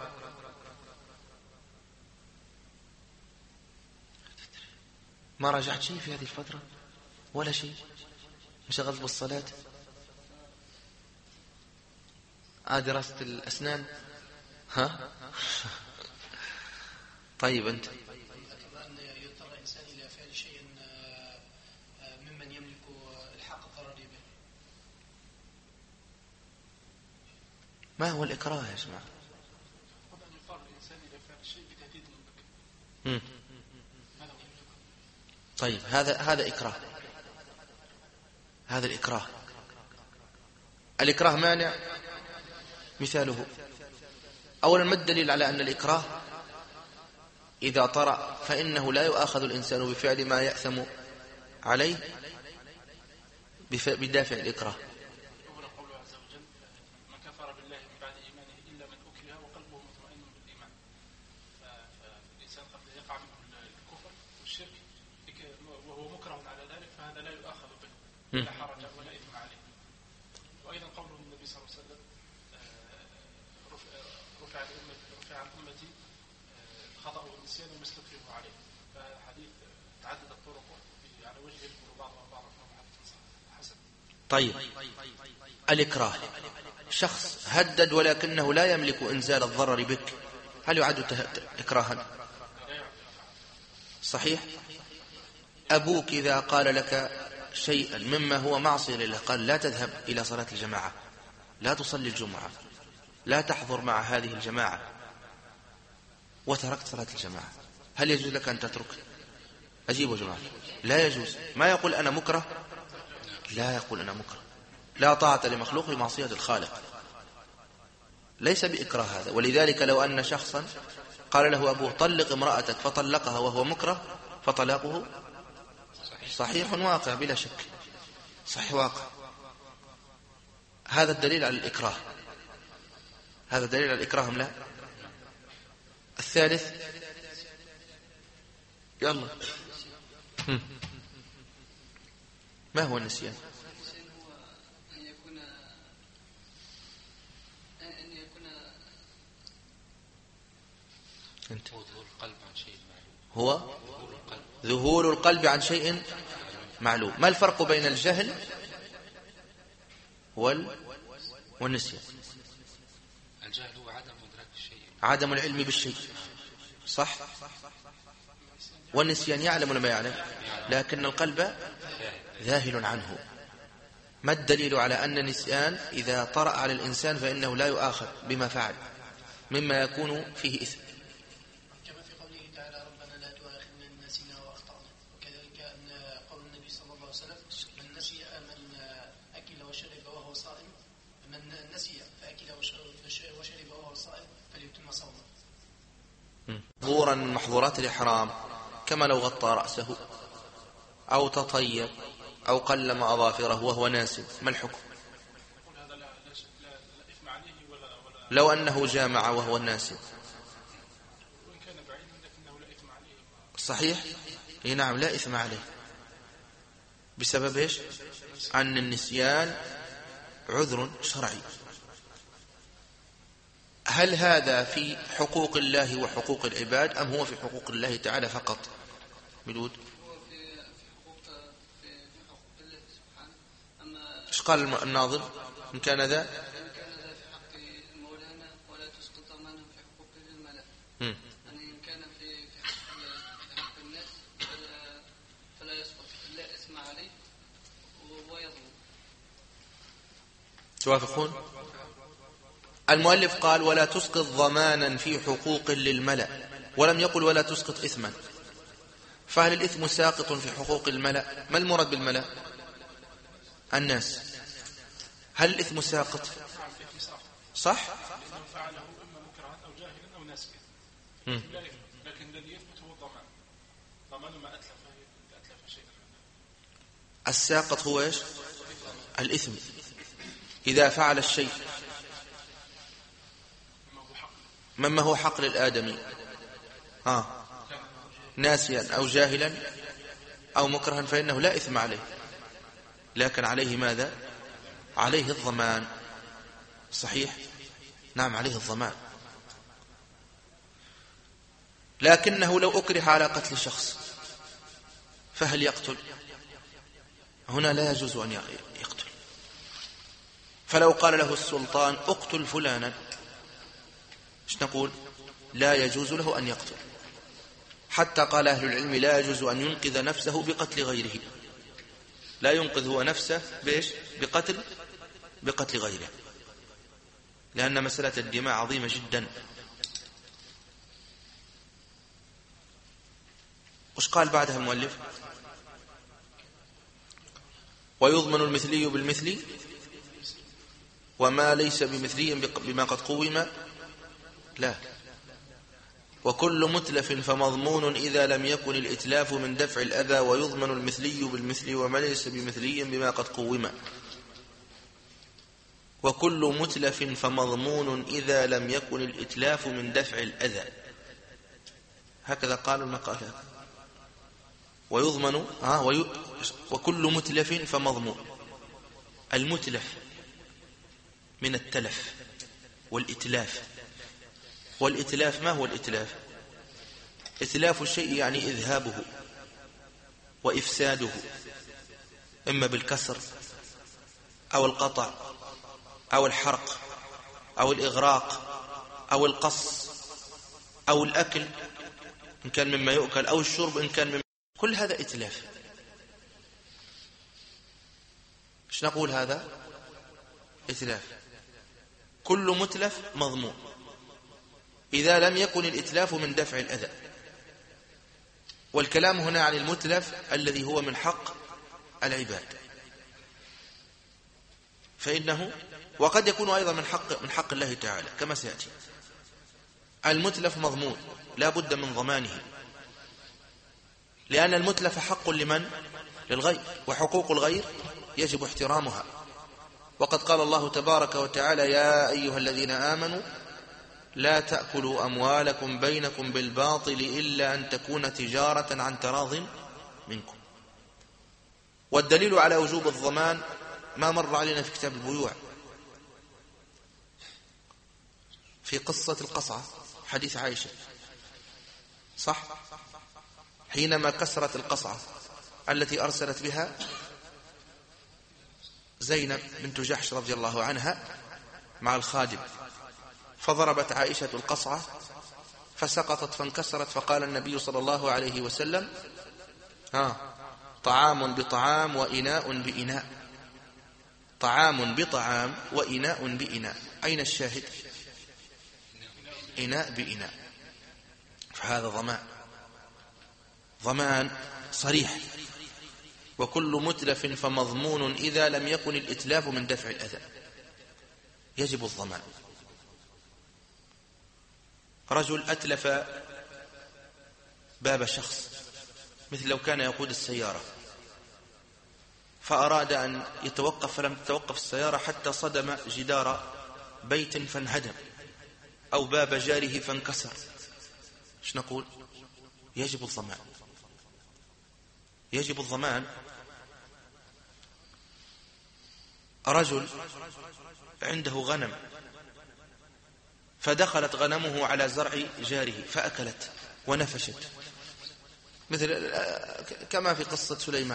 ما راجعت شيء في هذه الفترة ولا شيء؟ انشغلت بالصلاة؟ دراسة الأسنان؟ ها؟ طيب أنت أن يضطر الإنسان إلى فعل شيء ممن يملك الحق الضرر به. ما هو الإكراه يا جماعة؟ طبعا يضطر الإنسان إلى فعل شيء بتهديد المملكة. طيب هذا إكراه، هذا الإكراه. الإكراه مانع. مثاله أولا ما الدليل على أن الإكراه إذا طرأ فإنه لا يؤاخذ الإنسان بفعل ما يأثم عليه بدافع الإكراه؟ أولا قوله عز وجل من كفر بالله من بعد إيمانه إلا من أكره وقلبه مطمئن بالإيمان. فالإنسان قد يقع منه الكفر والشرك وهو مكره على ذلك، فهذا لا يؤاخذ به، لا حرج ولا إثم عليه. وأيضا قوله النبي صلى الله عليه وسلم رفع عن أمتي الخطأ والنسيان وما استكرهوا عليه. فحديث تعدد الطرق على وجه يذكر بعضها بعضا فهو حديث حسن. طيب الإكراه، شخص هدد ولكنه لا يملك إنزال الضرر بك، هل يعد إكراها؟ لا يعد. صحيح. أبوك إذا قال لك شيئا مما هو معصية لله، قال لا تذهب إلى صلاة الجماعة، لا تصلي الجمعة، لا تحضر مع هذه الجماعة، وتركت صلاة الجماعة، هل يجوز لك أن تترك؟ أجيبوا جماعة، لا يجوز. ما يقول أنا مكره، لا يقول أنا مكره. لا طاعة لمخلوق بمعصية الخالق، ليس بإكراه هذا. ولذلك لو أن شخصا قال له أبوه طلق امرأتك فطلقها وهو مكره، فطلاقه صحيح واقع بلا شك، صحيح واقع. هذا الدليل على الإكراه، هذا دليل على الإكراه أم لا؟ الثالث يلا ما هو النسيان؟ هو ذهول القلب عن شيء معلوم. ما الفرق بين الجهل والنسيان؟ الجهل هو عدم إدراك الشيء، عدم العلم بالشيء، صح؟ والنسيان يعلم ولا ما يعلم، لكن القلب ذاهل عنه. ما الدليل على أن النسيان إذا طرأ على الإنسان فإنه لا يؤاخذ بما فعل مما يكون فيه إثم؟ كما في قوله تعالى ربنا لا تؤاخذنا إن نسينا وأخطأنا، وكذلك أن قول النبي صلى الله عليه وسلم من نسي من أكل وشرب وهو صائم، من نسي فأكل وشرب وهو صائم فليتم صومه. ظهورا من محظورات الإحرام، كما لو غطى رأسه أو تطيب أو قلم أظافره وهو ناسي، ما الحكم؟ لو أنه جامع وهو ناسي صحيح؟ إيه نعم، لا إثم عليه. بسبب إيش؟ أن النسيان عذر شرعي. هل هذا في حقوق الله وحقوق العباد أم هو في حقوق الله تعالى فقط؟ مدود إيش قال الناظم؟ إن كان ذا في حق مولانا ولا تسقط ضمانه في حقوق الملك. إن كان في حق الناس فلا يسقط، لا إثم عليه ويظلم. توافقون؟ المؤلف قال ولا تسقط ضمانا في حقوق للملأ، ولم يقل ولا تسقط إثما. فهل الإثم ساقط في حقوق الملأ؟ ما المراد بالملأ؟ الناس. هل الإثم ساقط؟ صح؟ لأنه فعله إما مكرها أو جاهلا أو ناسيا، لكن الذي يثبت هو الضمان، ضمان ما أتلف شيئا. الساقط هو إيش؟ الإثم إذا فعل الشيء مما هو حق للآدمي ناسيا أو جاهلا أو مكرها فإنه لا إثم عليه، لكن عليه ماذا؟ عليه الضمان. صحيح؟ نعم عليه الضمان. لكنه لو أكره على قتل شخص فهل يقتل؟ هنا لا يجوز أن يقتل. فلو قال له السلطان اقتل فلانا، ايش نقول؟ لا يجوز له أن يقتل. حتى قال أهل العلم لا يجوز أن ينقذ نفسه بقتل غيره، لا ينقذ هو نفسه بإيش؟ بقتل غيره، لأن مسألة الدماء عظيمة جدا. وش قال بعدها المؤلف؟ ويضمن المثلي بالمثل وما ليس بمثلي بما قد قوم، لا. وكل متلف فمضمون إذا لم يكن الإتلاف من دفع الأذى، ويضمن المثلي بالمثل وما ليس بمثلي بما قد قوم. وكل متلف فمضمون إذا لم يكن الإتلاف من دفع الأذى، هكذا قالوا المقالات. ويضمن وكل متلف فمضمون. المتلف من التلف والإتلاف. والإتلاف ما هو الإتلاف؟ إتلاف الشيء يعني إذهابه وإفساده، إما بالكسر أو القطع أو الحرق أو الإغراق أو القص أو الأكل إن كان مما يؤكل أو الشرب إن كان مما، كل هذا إتلاف. ايش نقول؟ هذا إتلاف. كل متلف مضمون إذا لم يكن الإتلاف من دفع الأذى. والكلام هنا عن المتلف الذي هو من حق العباد، فإنه وقد يكون أيضا من حق الله تعالى كما سيأتي. المتلف مضمون لا بد من ضمانه، لأن المتلف حق لمن؟ للغير، وحقوق الغير يجب احترامها. وقد قال الله تبارك وتعالى: يا أيها الذين آمنوا لا تأكلوا أموالكم بينكم بالباطل إلا أن تكون تجارة عن تراض منكم. والدليل على وجوب الضمان ما مر علينا في كتاب البيوع في قصة القصعة، حديث عائشة، صح؟ حينما كسرت القصعة التي أرسلت بها زينب بنت جحش رضي الله عنها مع الخادم، فضربت عائشة القصعة فسقطت فانكسرت، فقال النبي صلى الله عليه وسلم: طعام بطعام وإناء بإناء، طعام بطعام وإناء بإناء. أين الشاهد؟ إناء بإناء. فهذا ضمان صريح. وكل متلف فمضمون إذا لم يكن الإتلاف من دفع الأذى، يجب الضمان. رجل أتلف باب شخص، مثل لو كان يقود السيارة فأراد أن يتوقف فلم تتوقف السيارة حتى صدم جدار بيت فانهدم، أو باب جاره فانكسر، ايش نقول؟ يجب الضمان. يجب الضمان. رجل عنده غنم فدخلت غنمه على زرع جاره فأكلت ونفشت، مثل كما في قصة سليمان: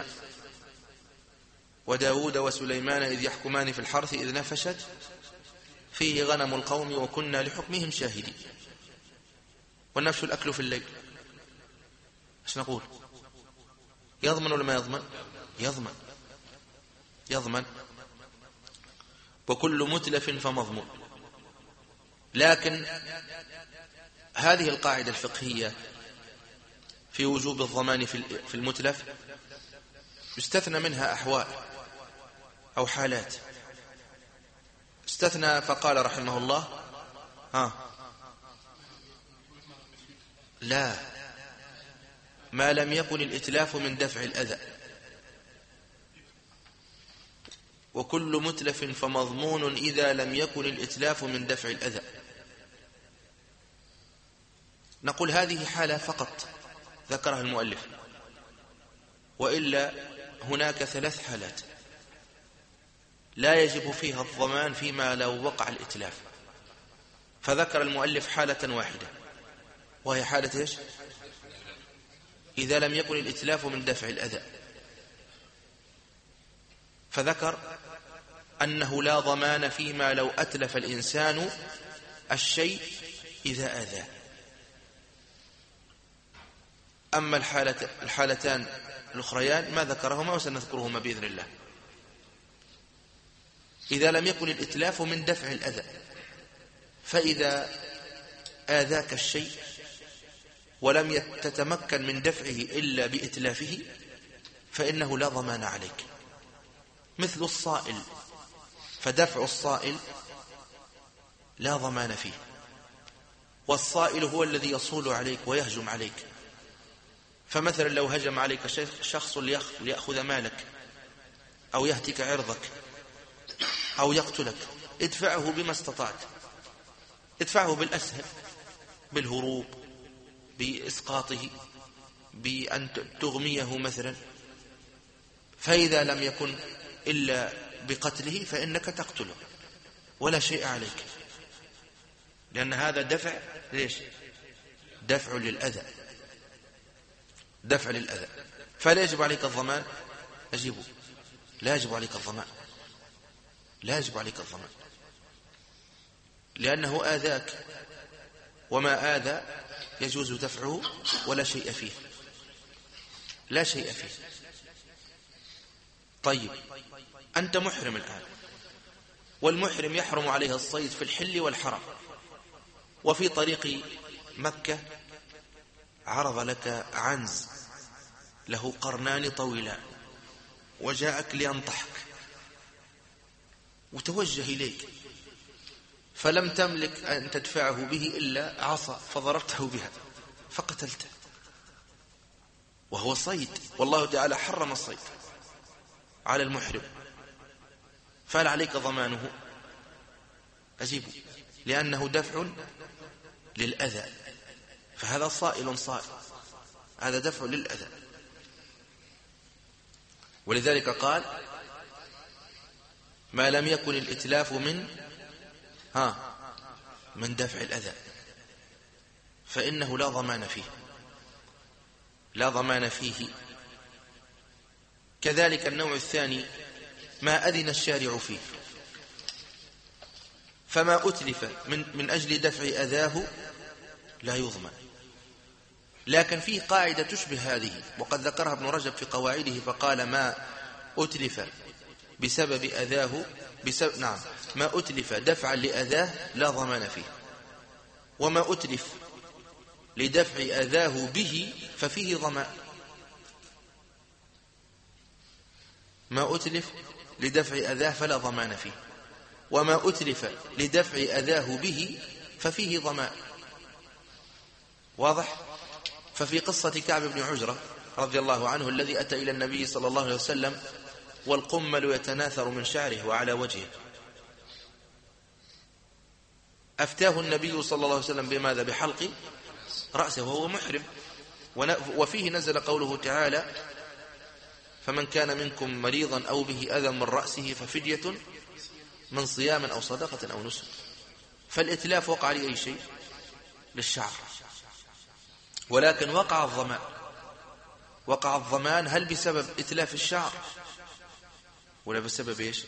وداود وسليمان إذ يحكمان في الحرث إذ نفشت فيه غنم القوم وكنا لحكمهم شاهدين. والنفش الأكل في الليل، ايش نقول؟ يضمن ولا ما يضمن؟ يضمن. وكل متلف فمضمون. لكن هذه القاعدة الفقهية في وجوب الضمان في المتلف يستثنى منها أحوال أو حالات. استثنى فقال رحمه الله: لا، ما لم يكن الإتلاف من دفع الأذى. وكل متلف فمضمون إذا لم يكن الإتلاف من دفع الأذى. نقول هذه حالة فقط ذكرها المؤلف، وإلا هناك 3 حالات لا يجب فيها الضمان فيما لو وقع الإتلاف. فذكر المؤلف حالة واحدة، وهي حالة إيش؟ إذا لم يكن الإتلاف من دفع الأذى. فذكر أنه لا ضمان فيما لو أتلف الإنسان الشيء إذا آذاه. أما الحالتان الأخريان ما ذكرهما وسنذكرهما بإذن الله. إذا لم يكن الإتلاف من دفع الأذى، فإذا آذاك الشيء ولم تتمكن من دفعه إلا بإتلافه فإنه لا ضمان عليك. مثل الصائل، فدفع الصائل لا ضمان فيه، والصائل هو الذي يصول عليك ويهجم عليك. فمثلا لو هجم عليك شخص ليأخذ مالك أو يهتك عرضك أو يقتلك، ادفعه بما استطعت. ادفعه بالأسهل، بالهروب، بإسقاطه، بأن تغميه مثلا. فإذا لم يكن إلا بقتله فإنك تقتله ولا شيء عليك، لأن هذا دفع. ليش؟ دفع للأذى، دفع للأذى. فلا يجب عليك الضمان. أجيبه، لا يجب عليك الضمان، لا يجب عليك الضمان، لأنه آذاك، وما آذى يجوز دفعه ولا شيء فيه، لا شيء فيه. طيب، أنت محرم الآن، والمحرم يحرم عليه الصيد في الحل والحرم، وفي طريق مكة عرض لك عنز له قرنان طويلان وجاءك لينطحك وتوجه إليك، فلم تملك أن تدفعه به إلا عصا فضربته بها فقتلته، وهو صيد، والله تعالى حرم الصيد على المحرم، فهل عليك ضمانه؟ أجيبه، لأنه دفع للأذى، فهذا صائل صائل، هذا دفع للأذى. ولذلك قال ما لم يكن الإتلاف من دفع الأذى فإنه لا ضمان فيه، لا ضمان فيه. كذلك النوع الثاني ما أذن الشارع فيه، فما أتلف من أجل دفع أذاه لا يضمن. لكن فيه قاعدة تشبه هذه وقد ذكرها ابن رجب في قواعده، فقال ما أتلف بسبب أذاه ما أتلف دفعا لأذاه لا ضمان فيه، وما أتلف لدفع أذاه به ففيه ضمان. ما أتلف لدفع أذاه فلا ضمان فيه، وما أتلف لدفع أذاه به ففيه ضمان. واضح؟ ففي قصة كعب بن عجرة رضي الله عنه الذي أتى إلى النبي صلى الله عليه وسلم والقمل يتناثر من شعره وعلى وجهه، أفتاه النبي صلى الله عليه وسلم بماذا؟ بحلق رأسه وهو محرم. وفيه نزل قوله تعالى فمن كان منكم مريضا أو به أذى من رأسه ففدية من صيام أو صدقة أو نسك. فالإتلاف وقع لأي شيء؟ للشعر، ولكن وقع الضمان. وقع الضمان هل بسبب إتلاف الشعر ولا بسبب إيش؟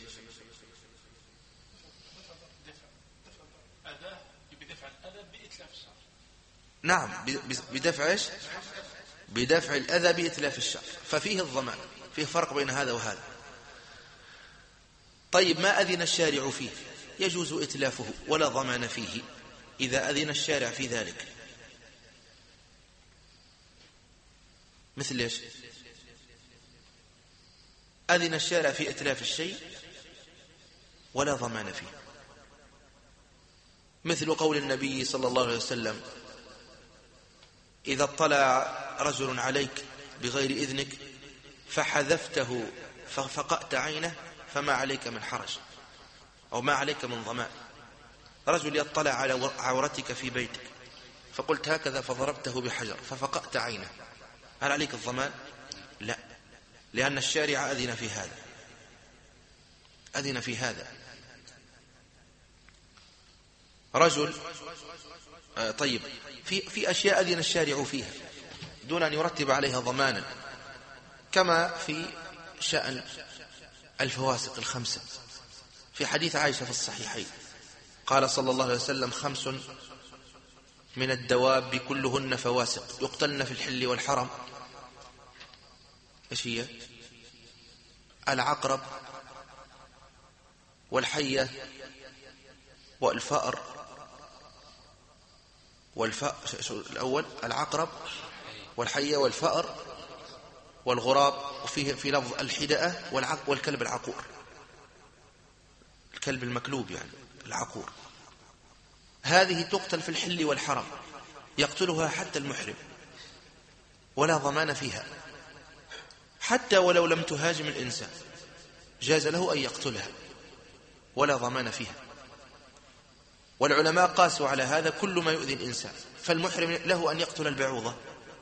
بدفع الأذى بإتلاف الشعر. نعم، بدفع إيش؟ بدفع الأذى بإتلاف الشعر، ففيه الضمان، فيه فرق بين هذا وهذا. طيب ما أذن الشارع فيه يجوز إتلافه ولا ضمان فيه إذا أذن الشارع في ذلك. مثل إيش؟ أذن الشارع في إتلاف الشيء ولا ضمان فيه، مثل قول النبي صلى الله عليه وسلم إذا اطلع رجل عليك بغير إذنك فحذفته ففقأت عينه فما عليك من حرج أو ما عليك من ضمان. رجل يطلع على عورتك في بيتك فقلت هكذا فضربته بحجر ففقأت عينه، هل عليك الضمان؟ لا، لأن الشارع أذن في هذا، أذن في هذا. رجل طيب في أشياء أذن الشارع فيها دون أن يرتب عليها ضمانا، كما في شأن الفواسق الخمسة. في حديث عائشة في الصحيحين قال صلى الله عليه وسلم 5 من الدواب كلهن فواسق يقتلن في الحل والحرم. إيش هي؟ العقرب والحية والفأر. الأول العقرب والحية والفأر والغراب، وفيه في لفظ الحدأة والكلب العقور، الكلب المكلوب يعني العقور. هذه تقتل في الحل والحرم، يقتلها حتى المحرم ولا ضمان فيها، حتى ولو لم تهاجم الإنسان جاز له أن يقتلها ولا ضمان فيها. والعلماء قاسوا على هذا كل ما يؤذي الإنسان، فالمحرم له أن يقتل البعوضة،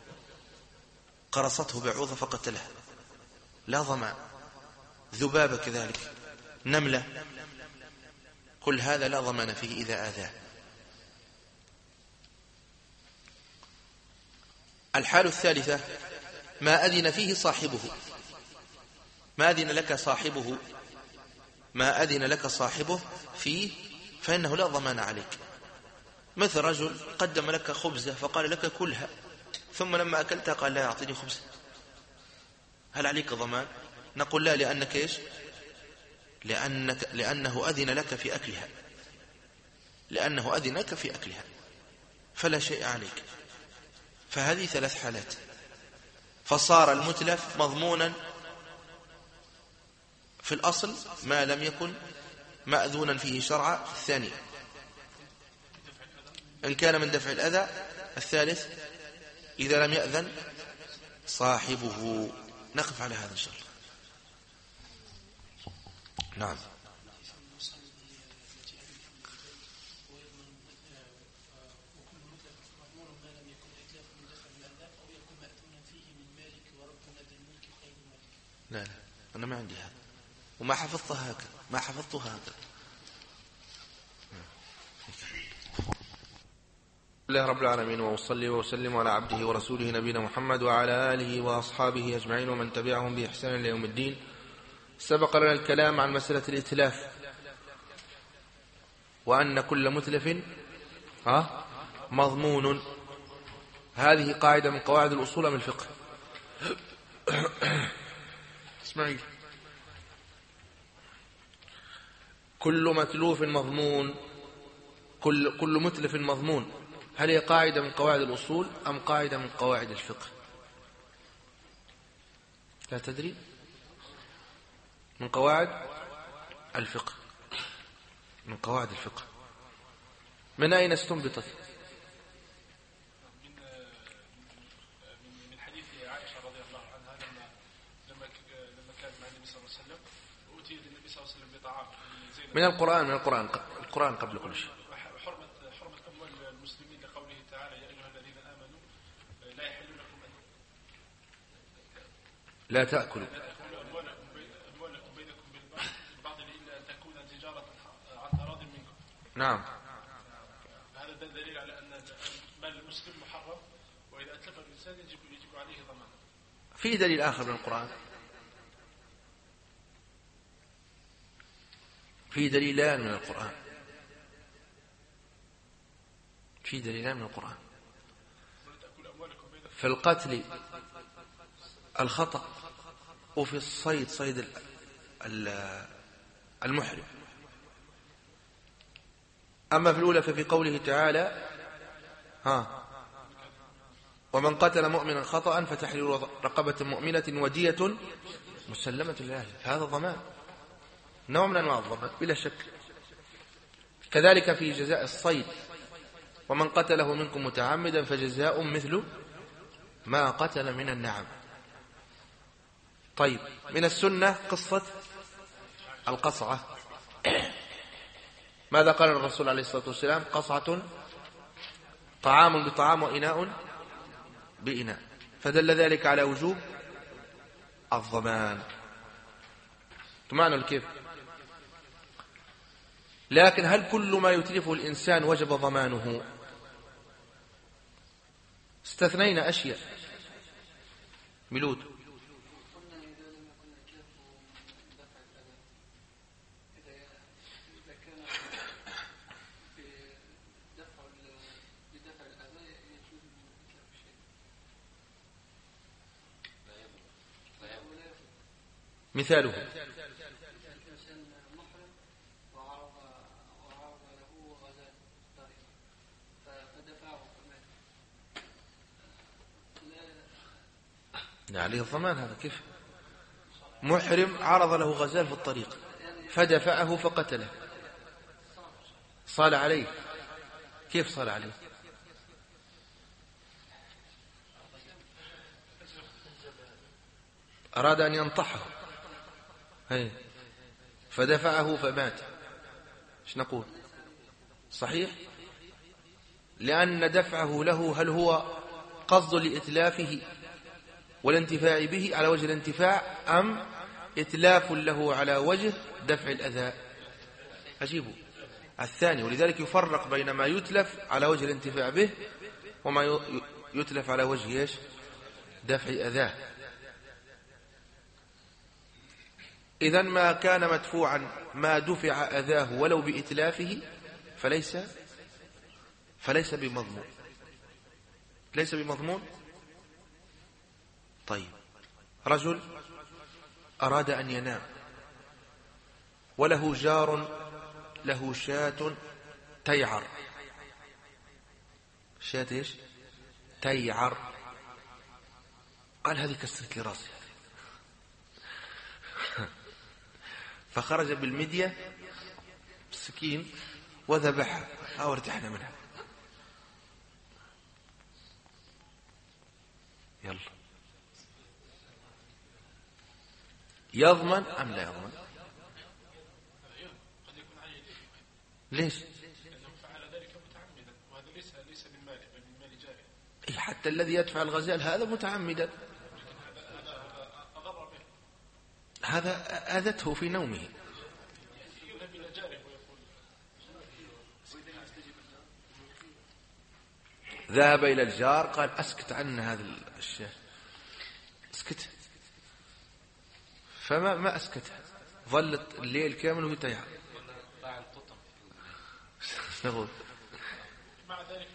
قرصته بعوضة فقتلها لا ضمان. ذبابة كذلك، نملة، كل هذا لا ضمان فيه إذا آذاه. الحال الثالثة ما أذن فيه صاحبه، ما أذن لك صاحبه فيه فإنه لا ضمان عليك. مثل رجل قدم لك خبزة فقال لك كلها، ثم لما أكلتها قال لا يعطيني خبزة، هل عليك ضمان؟ نقول لا، لأنك إيش؟ لأنه أذن لك في أكلها، لأنه أذن لك في أكلها فلا شيء عليك. فهذه 3 حالات. فصار المتلف مضمونا في الأصل ما لم يكن مأذونا فيه شرعا. الثاني إن كان من دفع الأذى. الثالث إذا لم يأذن صاحبه. نقف على هذا إن شاء الله. نعم. لا أنا ما عندي هذا وما حفظتها هكذا، ما حفظتها هكذا. الله رب العالمين، وأصلي وأسلم على عبده ورسوله نبينا محمد وعلى آله وأصحابه أجمعين ومن تبعهم بإحسان إلى يوم الدين. سبق لنا الكلام عن مسألة الإتلاف، وأن كل متلف مضمون. هذه قاعدة من قواعد الأصول من الفقه. اسمعي، كل متلوف مضمون، كل متلف مضمون. هل هي قاعدة من قواعد الأصول أم قاعدة من قواعد الفقه؟ لا تدري؟ من قواعد الفقه، من قواعد الفقه. من أين استنبطت؟ من حديث عائشة رضي الله عنها لما كان مع النبي صلى الله عليه وسلم وأتي النبي صلى الله عليه وسلم بطعام من القرآن قبل كل شيء. حرمة أموال المسلمين لقوله تعالى يا أيها الذين آمنوا لا يحل لكم أن لا تأكلوا أموالكم بينكم بالباطل إلا أن تكون تجارة عن تراض منكم. نعم. هذا دليل على أن مال المسلم محرم، وإذا أتلف الإنسان يجب عليه ضمانه. في دليل آخر من القرآن، في دليلان من القرآن، في دليلان من القرآن. في القتل الخطأ، وفي الصيد صيد المحرم. أما في الأولى ففي قوله تعالى ومن قتل مؤمنا خطأ فتحرير رقبة مؤمنة ودية مسلمة لأهله. هذا ضمان، نوع من أنواع الضمان بلا شك. كذلك في جزاء الصيد ومن قتله منكم متعمدا فجزاء مثل ما قتل من النعم. طيب، من السنة قصة القصعة. ماذا قال الرسول عليه الصلاة والسلام؟ قصعة طعام بطعام وإناء بإناء، فدل ذلك على وجوب الضمان. تمعنى الكيف؟ لكن هل كل ما يتلفه الإنسان وجب ضمانه؟ استثنينا أشياء. ميلود. مثاله عليه الضمان. هذا كيف؟ محرم عرض له غزال في الطريق فدفعه فقتله، صال عليه. كيف صال عليه؟ أراد أن ينطحه فدفعه فمات. ايش نقول؟ صحيح، لأن دفعه له هل هو قصد لإتلافه والانتفاع به على وجه الانتفاع أم إتلاف له على وجه دفع الأذى؟ أجيبه الثاني. ولذلك يفرق بين ما يتلف على وجه الانتفاع به وما يتلف على وجه دفع أذاه. إذن ما كان مدفوعا ما دفع أذاه ولو بإتلافه فليس بمضمون، ليس بمضمون. طيب، رجل أراد أن ينام وله جار له شاة تيعر. شاة ايش؟ تيعر. قال هذه كسرت لي راسي. فخرج بالمدية بالسكين وذبحها أو ارتحنا منها. يلا يضمن أم لا يضمن؟ ليش؟ لأنه فعل ذلك متعمدا، وهذا ليس من ماله بل من مال جاره. إيه حتى الذي يدفع الغزال هذا متعمدا، هذا أضر به، هذا أذته في نومه. يذهب إلى جاره ويقول ذهب إلى الجار قال أسكت عنا هذا الشيء، اسكت. فما أسكتها، ظلت الليل كامل ويتيعر. نقول مع ذلك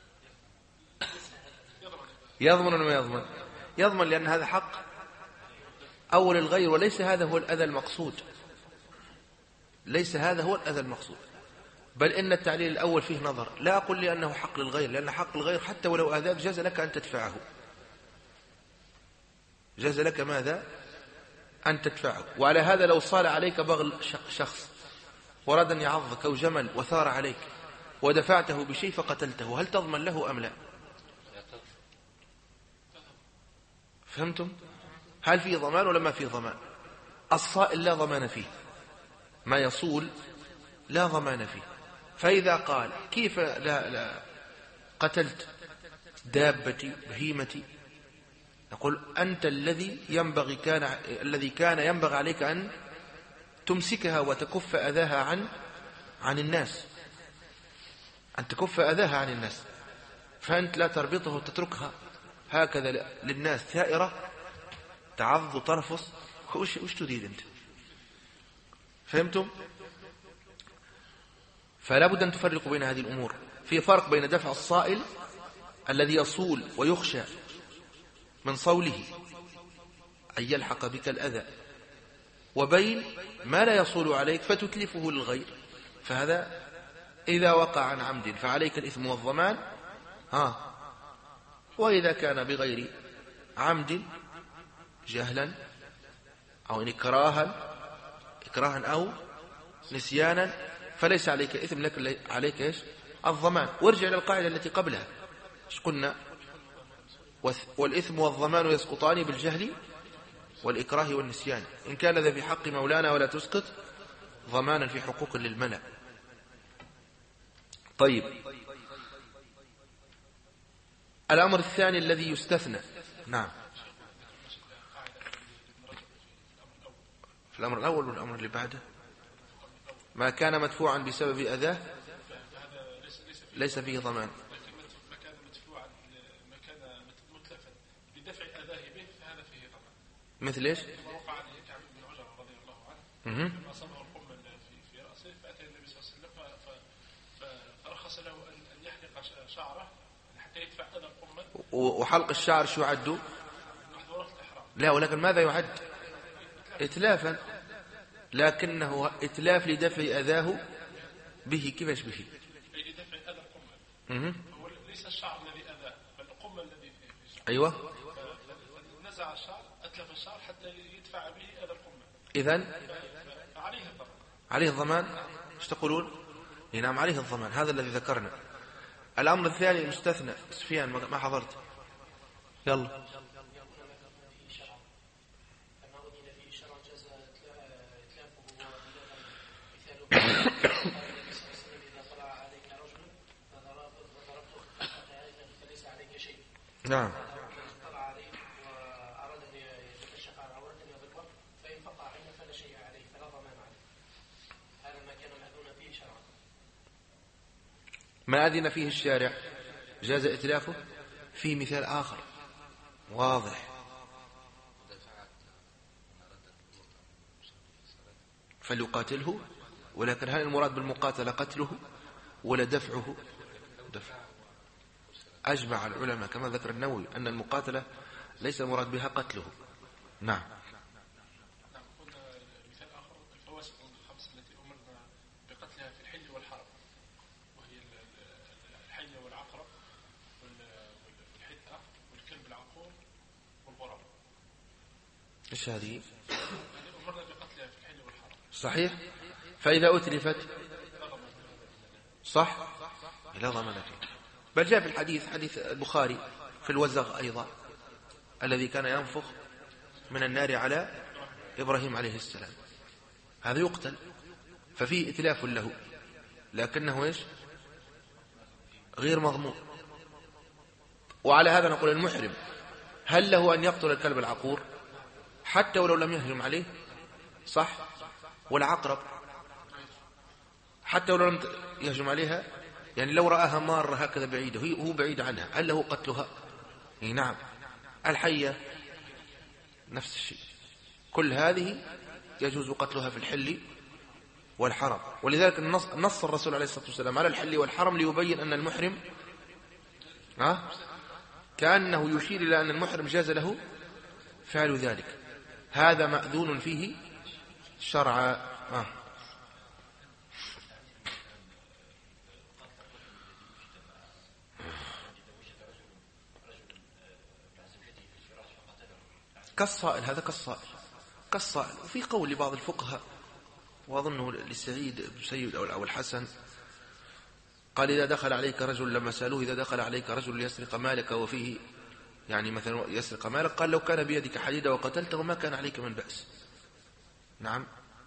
يضمن ولا ما يضمن؟ يضمن، لأن هذا حق أول الغير، وليس هذا هو الأذى المقصود، ليس هذا هو الأذى المقصود، بل إن التعليل الأول فيه نظر. لا أقول لأنه حق للغير، لأن حق الغير حتى ولو آذاك جاز لك أن تدفعه، جاز لك ماذا؟ أن تدفعه. وعلى هذا لو صال عليك بغل شخص وراد أن يعضك أو جمل وثار عليك ودفعته بشيء فقتلته، هل تضمن له أم لا؟ فهمتم؟ هل فيه ضمان ولا ما فيه ضمان؟ الصائل لا ضمان فيه، ما يصول لا ضمان فيه. فإذا قال كيف لا قتلت دابتي بهيمتي، نقول أنت الذي كان ينبغي عليك أن تمسكها وتكف أذاها عن الناس، أن تكف أذاها عن الناس، فأنت لا تربطه وتتركها هكذا للناس ثائرة تعض وترفص. وش تريد أنت؟ فهمتم؟ فلا بد أن تفرقوا بين هذه الأمور. في فرق بين دفع الصائل الذي يصول ويخشى من صوله أن يلحق بك الأذى، وبين ما لا يصول عليك فتتلفه للغير، فهذا إذا وقع عن عمد فعليك الإثم والضمان، وإذا كان بغير عمد جهلا أو إكراها أو نسيانا فليس عليك إثم، لك عليك إيش؟ الضمان. وارجع للقاعدة التي قبلها، إيش قلنا؟ والإثم والضمان يسقطان بالجهل والإكراه والنسيان، إن كان ذا في حق مولانا ولا تسقط ضمانا في حقوق للملأ. طيب، الأمر الثاني الذي يستثنى. نعم، في الأمر الأول والأمر اللي بعده ما كان مدفوعا بسبب أذاه ليس فيه ضمان. ما كان مدفوعا، ما كان متلفا بدفع أذاه به فهذا فيه ضمان. مثل إيش؟ ما وقع عليه كعب بن عجرة رضي الله عنه لما أصابه القمل في رأسه، فأتى النبي صلى الله عليه وسلم فرخص له أن يحلق شعره حتى يدفع أذى القمل. وحلق الشعر شو عدوا؟ لا، ولكن ماذا يعد؟ إتلافا، لكنه إتلاف لدفع أذاه به. كيفاش به؟ لدفع أذى القمل. هو ليس الشعر الذي أذاه بل القمل الذي فيه. أيوة، نزع الشعر، أتلف الشعر حتى يدفع به أذى القمل. إذن عليه الضمان. عليه الضمان. ايش تقولون؟ نعم، عليه الضمان، هذا الذي ذكرنا. الأمر الثاني المستثنى. سفيان ما حضرت، يلا. نعم، طلع عليه وأراد أن يتكشف عن عورة يضربه، فإن فقع عينه فلا شيء عليه، فلا ضمان عليه. هذا ما كان مأذون فيه شرعا. ما أذن فيه الشارع جاز إتلافه. في مثال آخر واضح، فليقاتله، ولكن هل المراد بالمقاتلة قتله ولا دفعه؟ دفع. أجمع العلماء كما ذكر النووي أن المقاتلة ليس المراد بها قتله. نعم. مثال آخر الفواسق الخمس إيش هذه؟ يعني أمرنا بقتلها في الحل والحرام. صحيح. فإذا أتلفت صح لا ضمان فيه. بل جاء في الحديث حديث البخاري في الوزغ أيضا الذي كان ينفخ من النار على إبراهيم عليه السلام، هذا يقتل، ففيه إتلاف له، لكنه إيش؟ غير مضمون. وعلى هذا نقول المحرم هل له أن يقتل الكلب العقور حتى ولو لم يهجم عليه؟ صح. والعقرب حتى ولو لم يهجم عليها، يعني لو رآها مارة هكذا بعيدة هو بعيد عنها، هل له قتلها؟ نعم. الحية نفس الشيء، كل هذه يجوز قتلها في الحل والحرم. ولذلك نص الرسول عليه الصلاة والسلام على الحل والحرم ليبين أن المحرم كأنه يشير إلى أن المحرم جاز له فعل ذلك، هذا مأذون فيه شرعا. كالصائل، هذا كالصائل. وفي قول لبعض الفقهاء وأظنه لسعيد بن سيد أو الحسن قال إذا دخل عليك رجل، لما سألوه إذا دخل عليك رجل ليسرق مالك وفيه يعني مثلا يسرق مالك، قال لو كان بيدك حديدة وقتلته ما كان عليك من بأس. نعم.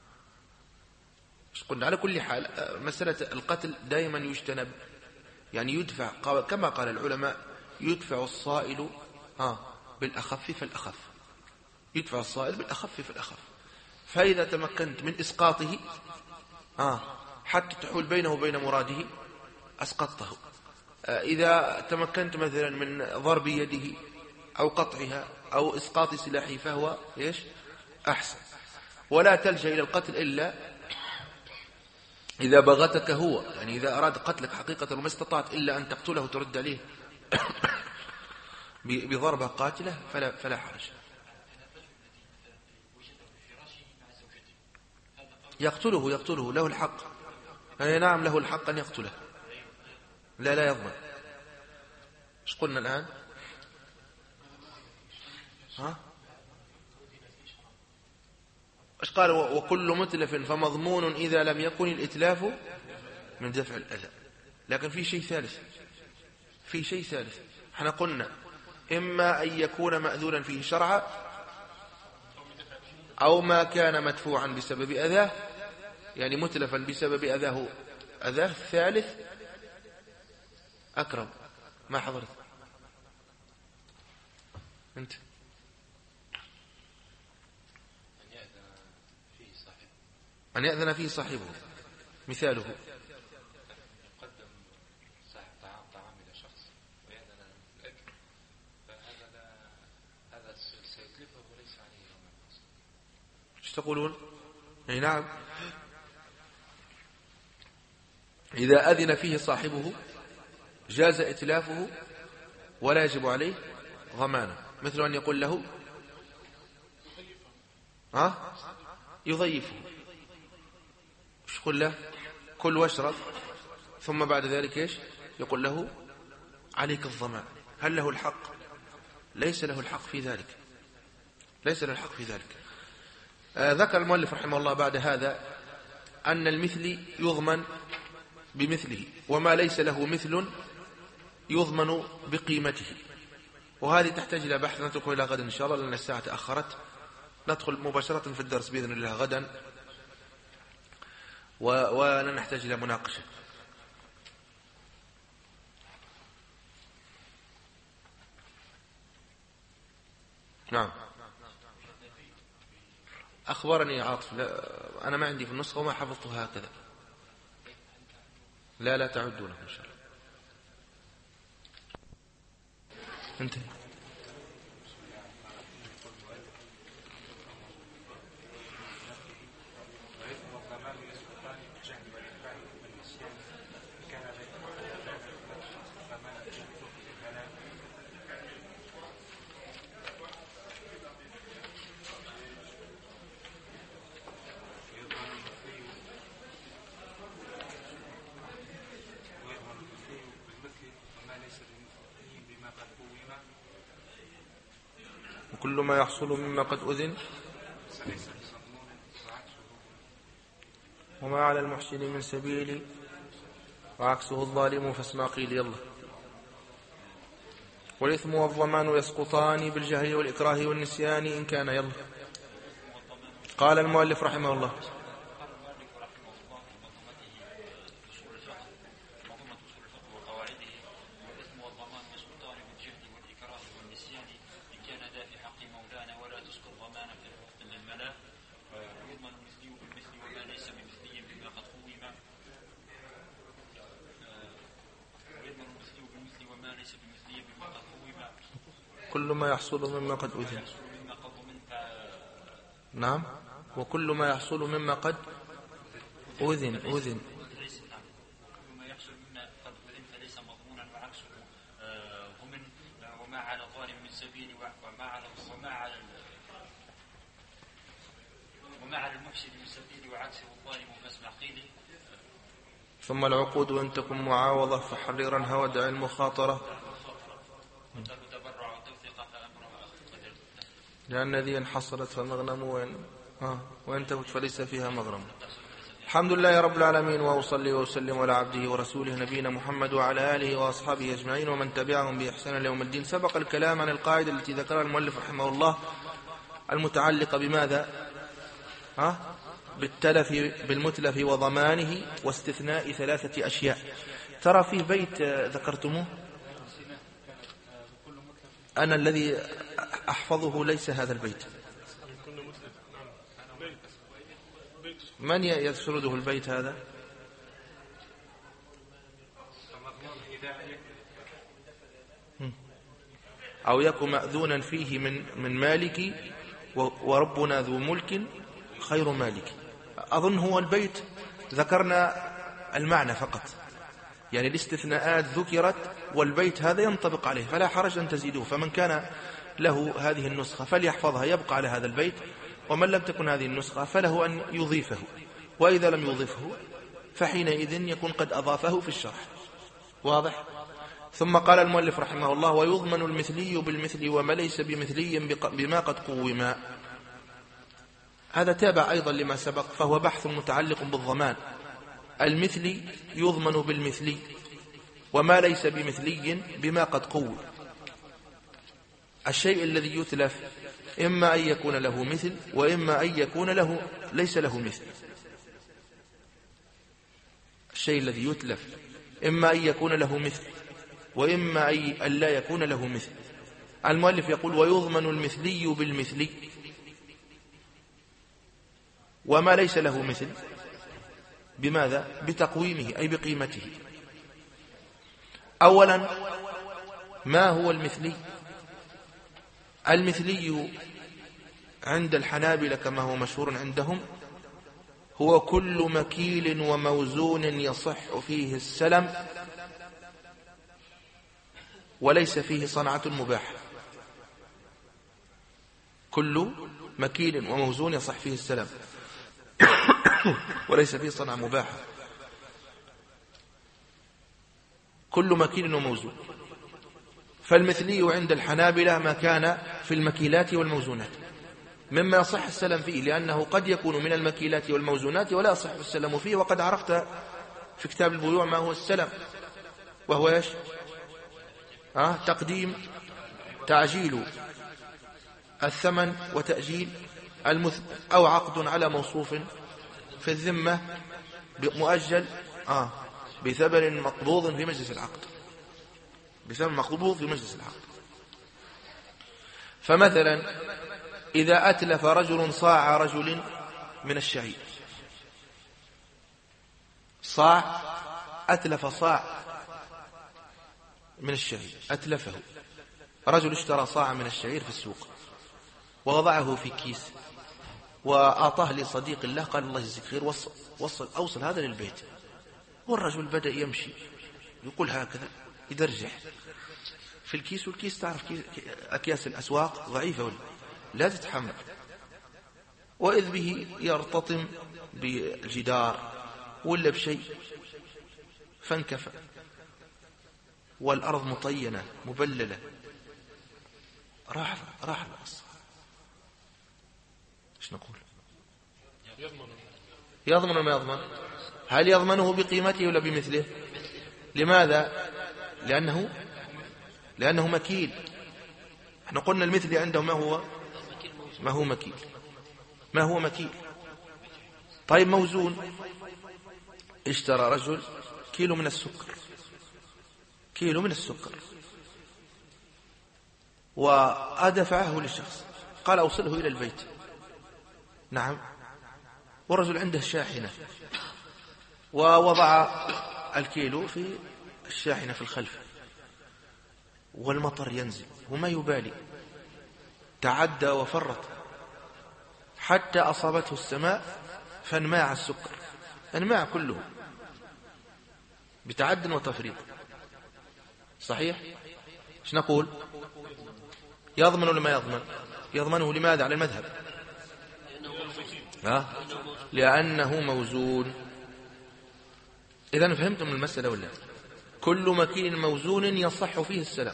قلنا على كل حال مسألة القتل دائما يجتنب، يعني يدفع كما قال العلماء يدفع الصائل بالأخف فالأخف، يدفع الصائل بالأخف فالأخف. فإذا تمكنت من إسقاطه حتى تحول بينه وبين مراده أسقطته. إذا تمكنت مثلا من ضرب يده أو قطعها أو إسقاط سلاحه فهو إيش؟ أحسن. ولا تلجأ إلى القتل إلا إذا بغتك هو، يعني إذا أراد قتلك حقيقة وما استطعت إلا أن تقتله ترد عليه بضربة قاتلة فلا حرج. يقتله له الحق. نعم له الحق أن يقتله، لا يضمن. ايش قلنا الآن؟ ايش قال؟ وكل متلف فمضمون إذا لم يكن الإتلاف من دفع الأذى. لكن في شيء ثالث، احنا قلنا إما أن يكون مأذونا فيه شرعا أو ما كان مدفوعا بسبب أذاه، يعني متلفا بسبب أذاه. الثالث أكرم، ما حضرت أنت؟ أن يأذن فيه صاحبه. مثاله يقدم صاحب طعام إلى شخص ويأذن الأكل، هذا سيتلفه وليس عليه ضمان. ايش تقولون؟ نعم. إذا أذن فيه صاحبه جاز إتلافه ولا يجب عليه ضمانه، مثل أن يقول له يضيفه. ايش يقول له؟ كل واشرب، ثم بعد ذلك ايش يقول له؟ عليك الضمان. هل له الحق؟ ليس له الحق في ذلك. ذكر المؤلف رحمه الله بعد هذا أن المثل يضمن بمثله، وما ليس له مثل يضمن بقيمته. وهذه تحتاج إلى بحث نتركه إلى غدا إن شاء الله، لأن الساعة تأخرت. ندخل مباشرة في الدرس بإذن الله غدا، ولن نحتاج إلى مناقشة. نعم. أخبرني عاطف، أنا ما عندي في النسخة وما حفظتها هكذا. لا تعدونه إن شاء الله. انتهي. كل ما يحصل مما قد أذن وما على المحسن من سبيل وعكسه الظالم فاسمع قيل يلا. والإثم والضمان يسقطان بالجهل والإكراه والنسيان إن كان يلا. قال المؤلف رحمه الله كل ما يحصل مما قد أذن. نعم وكل ما يحصل مما قد أذن وما على الظالم من سبيل وما على المفسد من سبيل وعكسه الظالم فاسمع قيل. ثم العقود وإن تكن معاوضة فحررا ودع المخاطرة لأن ذي انحصرت فمغنم وإن تفت فليس فيها مغرم. الحمد لله رب العالمين وأصلي وأسلم على عبده ورسوله نبينا محمد وعلى آله وأصحابه أجمعين ومن تبعهم بإحسان يوم الدين. سبق الكلام عن القاعدة التي ذكرها المؤلف رحمه الله المتعلقة بماذا؟ بالمتلف وضمانه واستثناء 3 أشياء. ترى فيه بيت ذكرتموه أنا الذي أحفظه ليس هذا البيت. من يسرده البيت هذا؟ أو يكن مأذونا فيه من مالك وربنا ذو ملك خير مالك. أظن هو البيت ذكرنا المعنى فقط، يعني الاستثناءات ذكرت والبيت هذا ينطبق عليه فلا حرج أن تزيدوه. فمن كان له هذه النسخة فليحفظها يبقى على هذا البيت، ومن لم تكن هذه النسخة فله أن يضيفه، وإذا لم يضيفه فحينئذ يكون قد أضافه في الشرح. واضح؟ ثم قال المؤلف رحمه الله ويضمن المثلي بالمثل وما ليس بمثلي بما قد قوما. هذا تابع أيضا لما سبق، فهو بحث متعلق بالضمان. المثلي يضمن بالمثلي وما ليس بمثلي بما قد قوم. الشيء الذي يتلف إما أن يكون له مثل وإما أن يكون له ليس له مثل. الشيء الذي يتلف إما أن يكون له مثل وإما أن لا يكون له مثل. المؤلف يقول ويضمن المثلي بالمثلي وما ليس له مثل بماذا؟ بتقويمه أي بقيمته. أولا ما هو المثلي؟ المثلي عند الحنابلة كما هو مشهور عندهم هو كل مكيل وموزون يصح فيه السلم وليس فيه صنعة مباحة. كل مكيل وموزون يصح فيه السلم وليس فيه صنعة مباحة. كل مكيل وموزون. فالمثلي عند الحنابلة ما كان في المكيلات والموزونات مما يصح السلم فيه، لأنه قد يكون من المكيلات والموزونات ولا يصح السلم فيه. وقد عرفت في كتاب البيوع ما هو السلم، وهو ايش؟ تقديم تعجيل الثمن وتأجيل أو عقد على موصوف في الذمة مؤجل بثمن مقبوض في مجلس العقد، بثمن مقبوض في مجلس العقد. فمثلا إذا أتلف رجل صاع رجل من الشعير، أتلف صاع من الشعير، أتلفه رجل اشترى صاع من الشعير في السوق ووضعه في كيس وأعطاه لصديق الله، قال الله يجزيك خير أوصل هذا للبيت. والرجل بدأ يمشي يقول هكذا يدرجح في الكيس، والكيس تعرف أكياس الأسواق ضعيفة لا تتحمل، وإذ به يرتطم بالجدار ولا بشيء فانكفى، والأرض مطينة مبللة. راح الأصل ايش نقول؟ يضمن يضمن ولا ما يضمن؟ هل يضمنه بقيمته ولا بمثله؟ لماذا؟ لأنه مكيل. احنا قلنا المثل عنده ما هو مكيل. طيب موزون، اشترى رجل كيلو من السكر ودفعه للشخص، قال أوصله إلى البيت. نعم. ورجل عنده شاحنة ووضع الكيلو في الشاحنة في الخلف، والمطر ينزل وما يبالي، تعدى وفرط حتى أصابته السماء فانماع السكر، انماع كله بتعد وتفريط. صحيح؟ ايش نقول؟ يضمن ولا ما يضمن؟ يضمنه. لماذا على المذهب؟ لأنه موزون. إذن فهمتم المسألة ولا؟ كل مكين موزون يصح فيه السلام،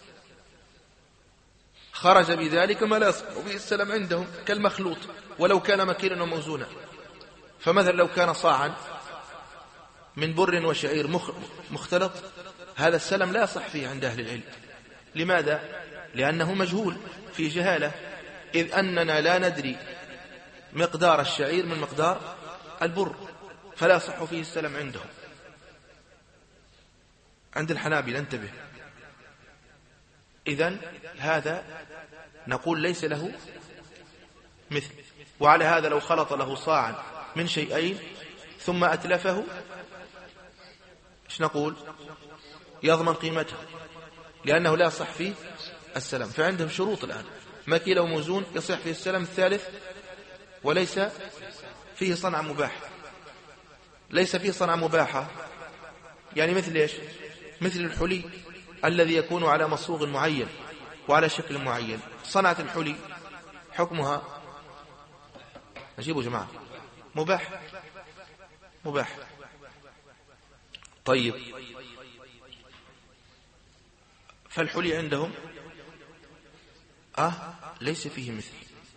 خرج بذلك ما لا يصح فيه السلام عندهم كالمخلوط ولو كان مكينا وموزونا. فمثلا لو كان صاعا من بر وشعير مختلط، هذا السلام لا يصح فيه عند أهل العلم. لماذا؟ لأنه مجهول، في جهالة، إذ أننا لا ندري مقدار الشعير من مقدار البر، فلا يصح فيه السلام عندهم. عند الحنابلة انتبه. إذن هذا نقول ليس له مثل. وعلى هذا لو خلط له صاعا من شيئين ثم أتلفه، ايش نقول؟ يضمن قيمته، لأنه لا يصح فيه السلام. فعندهم شروط الآن: مكيل وموزون يصح فيه السلام. الثالث وليس فيه صنع مباح. ليس فيه صنع مباحة يعني مثل ايش؟ مثل الحلي الذي يكون على مصوغ معين وعلى شكل معين. صنعة الحلي حكمها أجيبوا جماعة مباح. طيب، فالحلي عندهم ليس فيه مثل،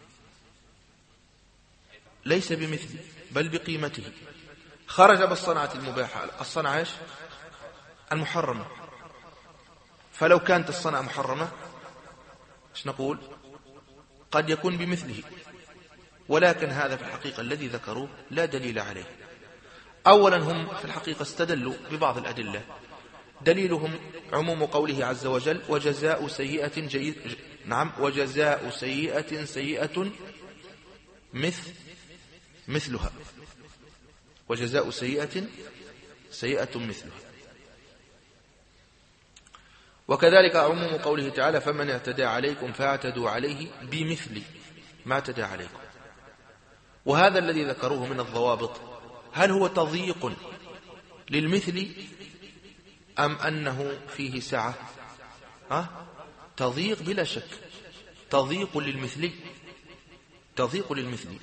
ليس بمثل بل بقيمته. خرج بالصنعة المباحة، الصنعة ايش؟ المحرمة. فلو كانت الصنعة محرمة ايش نقول؟ قد يكون بمثله، ولكن هذا في الحقيقة الذي ذكروه لا دليل عليه. أولا هم في الحقيقة استدلوا ببعض الأدلة، دليلهم عموم قوله عز وجل: وجزاء سيئة وجزاء سيئة مثلها، وجزاء سيئة مثلها. وكذلك عموم قوله تعالى: فمن اعتدى عليكم فاعتدوا عليه بمثل ما اعتدى عليكم. وهذا الذي ذكروه من الضوابط، هل هو تضييق للمثل أم أنه فيه سعة؟ تضييق بلا شك، تضييق للمثل.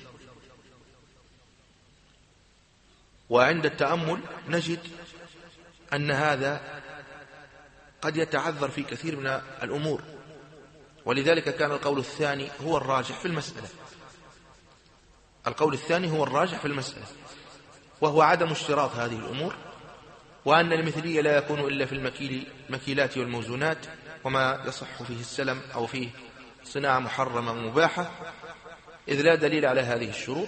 وعند التأمل نجد أن هذا قد يتعذر في كثير من الأمور، ولذلك كان القول الثاني هو الراجح في المسألة. القول الثاني هو الراجح في المسألة، وهو عدم اشتراط هذه الأمور، وأن المثلية لا يكون إلا في المكيلات والموزونات، وما يصح فيه السلم أو فيه صناعة محرمة مباحة، إذ لا دليل على هذه الشروط.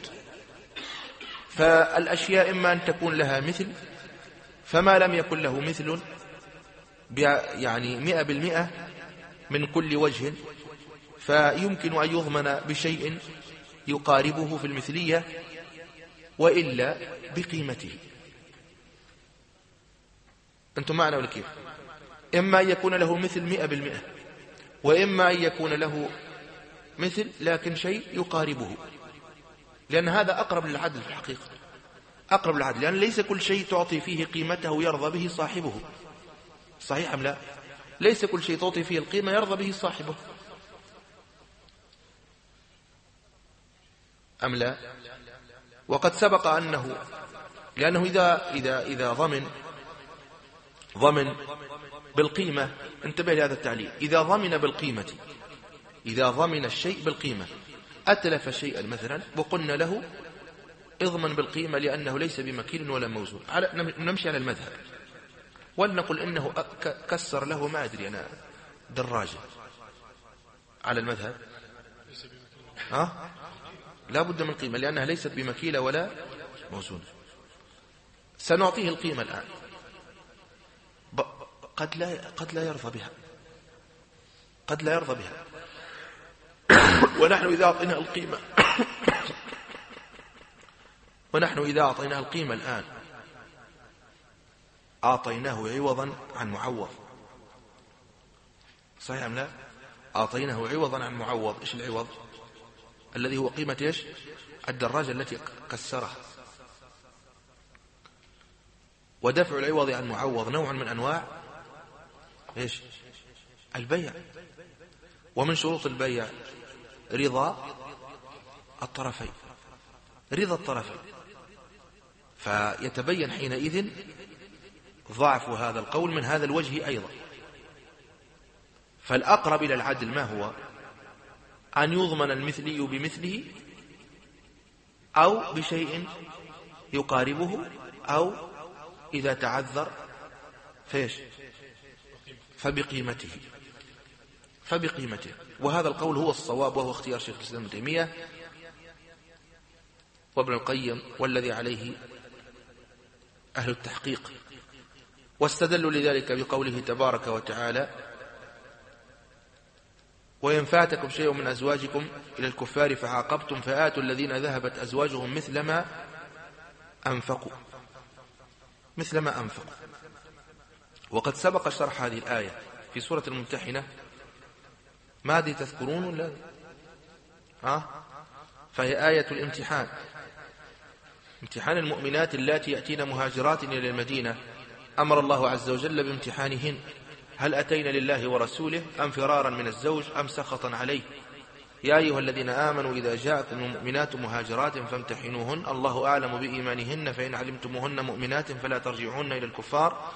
فالأشياء إما أن تكون لها مثل، فما لم يكن له مثل يعني 100% من كل وجه، فيمكن أن يضمن بشيء يقاربه في المثلية، وإلا بقيمته. أنتم معنا ولا كيف؟ إما أن يكون له مثل 100%، وإما أن يكون له مثل لكن شيء يقاربه، لأن هذا أقرب للعدل في الحقيقة، أقرب للعدل، لأن ليس كل شيء تعطي فيه قيمته يرضى به صاحبه. صحيح أم لا؟ ليس كل شيء تعطي فيه القيمة يرضى به صاحبه، أم لا؟ وقد سبق أنه لأنه إذا ضمن بالقيمة، انتبه لهذا التعليل، إذا ضمن الشيء بالقيمة أتلف شيئا مثلا وقلنا له اضمن بالقيمة لأنه ليس بمكيل ولا موزون، نمشي على المذهب، ولنقل إنه كسر له ما أدري أنا دراجة، على المذهب لا بد من قيمة لأنها ليست بمكيلة ولا موزون. سنعطيه القيمة الآن، قد لا يرضى بها، قد لا يرضى بها. ونحن إذا أعطيناه القيمة الآن أعطيناه عوضا عن معوض، صحيح أم لا؟ أعطيناه عوضا عن معوض. إيش العوض؟ الذي هو قيمة إيش؟ الدراجة التي كسرها. ودفع العوض عن معوض نوع من أنواع إيش؟ البيع. ومن شروط البيع رضا الطرفين، رضا الطرفين. فيتبين حينئذ ضعف هذا القول من هذا الوجه أيضا. فالأقرب إلى العدل ما هو؟ أن يضمن المثلي بمثله أو بشيء يقاربه، أو إذا تعذر فيش فبقيمته. وهذا القول هو الصواب، وهو اختيار شيخ الإسلام ابن تيمية وابن القيم، والذي عليه أهل التحقيق. واستدلوا لذلك بقوله تبارك وتعالى: وإن فاتكم شيء من أزواجكم إلى الكفار فعاقبتم فآتوا الذين ذهبت أزواجهم مثل ما أنفقوا. وقد سبق شرح هذه الآية في سورة الممتحنة. ماذا تذكرون ولا فهي آية الامتحان، امتحان المؤمنات اللاتي يأتين مهاجرات إلى المدينة. أمر الله عز وجل بامتحانهن: هل أتينا لله ورسوله أم فرارا من الزوج أم سخطا عليه؟ يا أيها الذين آمنوا إذا جاءكم المؤمنات مهاجرات فامتحنوهن، الله أعلم بإيمانهن، فإن علمتموهن مؤمنات فلا ترجعوهن إلى الكفار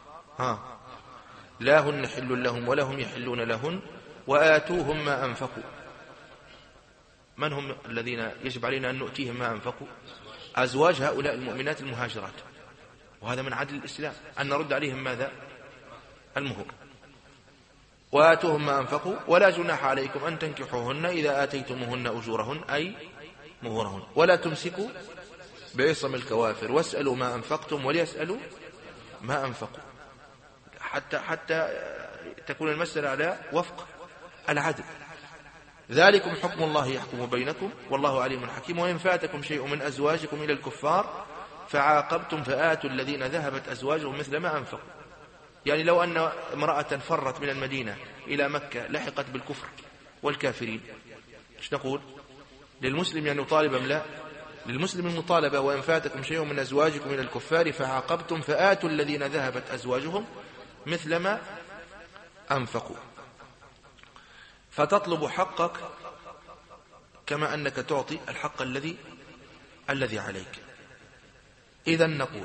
لا هن حل لهم ولا هم يحلون لهن وآتوهم ما أنفقوا. من هم الذين يجب علينا أن نؤتيهم ما أنفقوا؟ أزواج هؤلاء المؤمنات المهاجرات. وهذا من عدل الإسلام أن نرد عليهم ماذا؟ المهور. وآتوهم ما أنفقوا ولا جناح عليكم أن تنكحوهن إذا آتيتموهن أجورهن أي مهورهن، ولا تمسكوا بعصم الكوافر واسألوا ما أنفقتم وليسألوا ما أنفقوا، حتى تكون المسألة على وفق العدل. ذلكم حكم الله يحكم بينكم والله عليم حكيم. وإن فاتكم شيء من أزواجكم إلى الكفار فعاقبتم فآتوا الذين ذهبت أزواجهم مثل ما أنفقوا. يعني لو أن امرأة فرت من المدينة إلى مكة لحقت بالكفر والكافرين، ايش نقول؟ للمسلم أن يطالب أم لا؟ للمسلم المطالبة. وإن فاتكم شيء من أزواجكم إلى الكفار فعاقبتم فآتوا الذين ذهبت أزواجهم مثل ما أنفقوا. فتطلب حقك كما أنك تعطي الحق الذي عليك. إذن نقول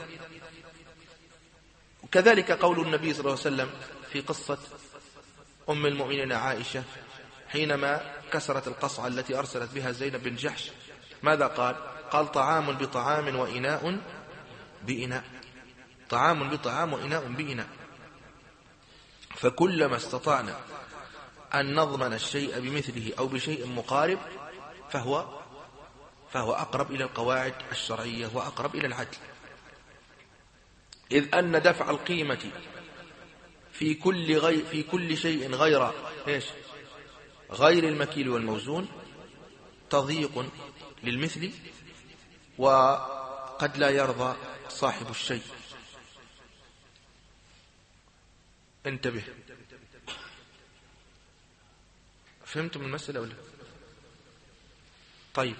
وكذلك قول النبي صلى الله عليه وسلم في قصة أم المؤمنين عائشة حينما كسرت القصعة التي أرسلت بها زينب بن جحش، ماذا قال؟ قال: طعام بطعام وإناء بإناء، طعام بطعام وإناء بإناء. فكلما استطعنا أن نضمن الشيء بمثله أو بشيء مقارب فهو أقرب إلى القواعد الشرعية وأقرب إلى العدل. إذ أن دفع القيمة في كل شيء غير المكيل والموزون تضييق للمثل، وقد لا يرضى صاحب الشيء. انتبه، فهمتم المسألة ولا؟ طيب،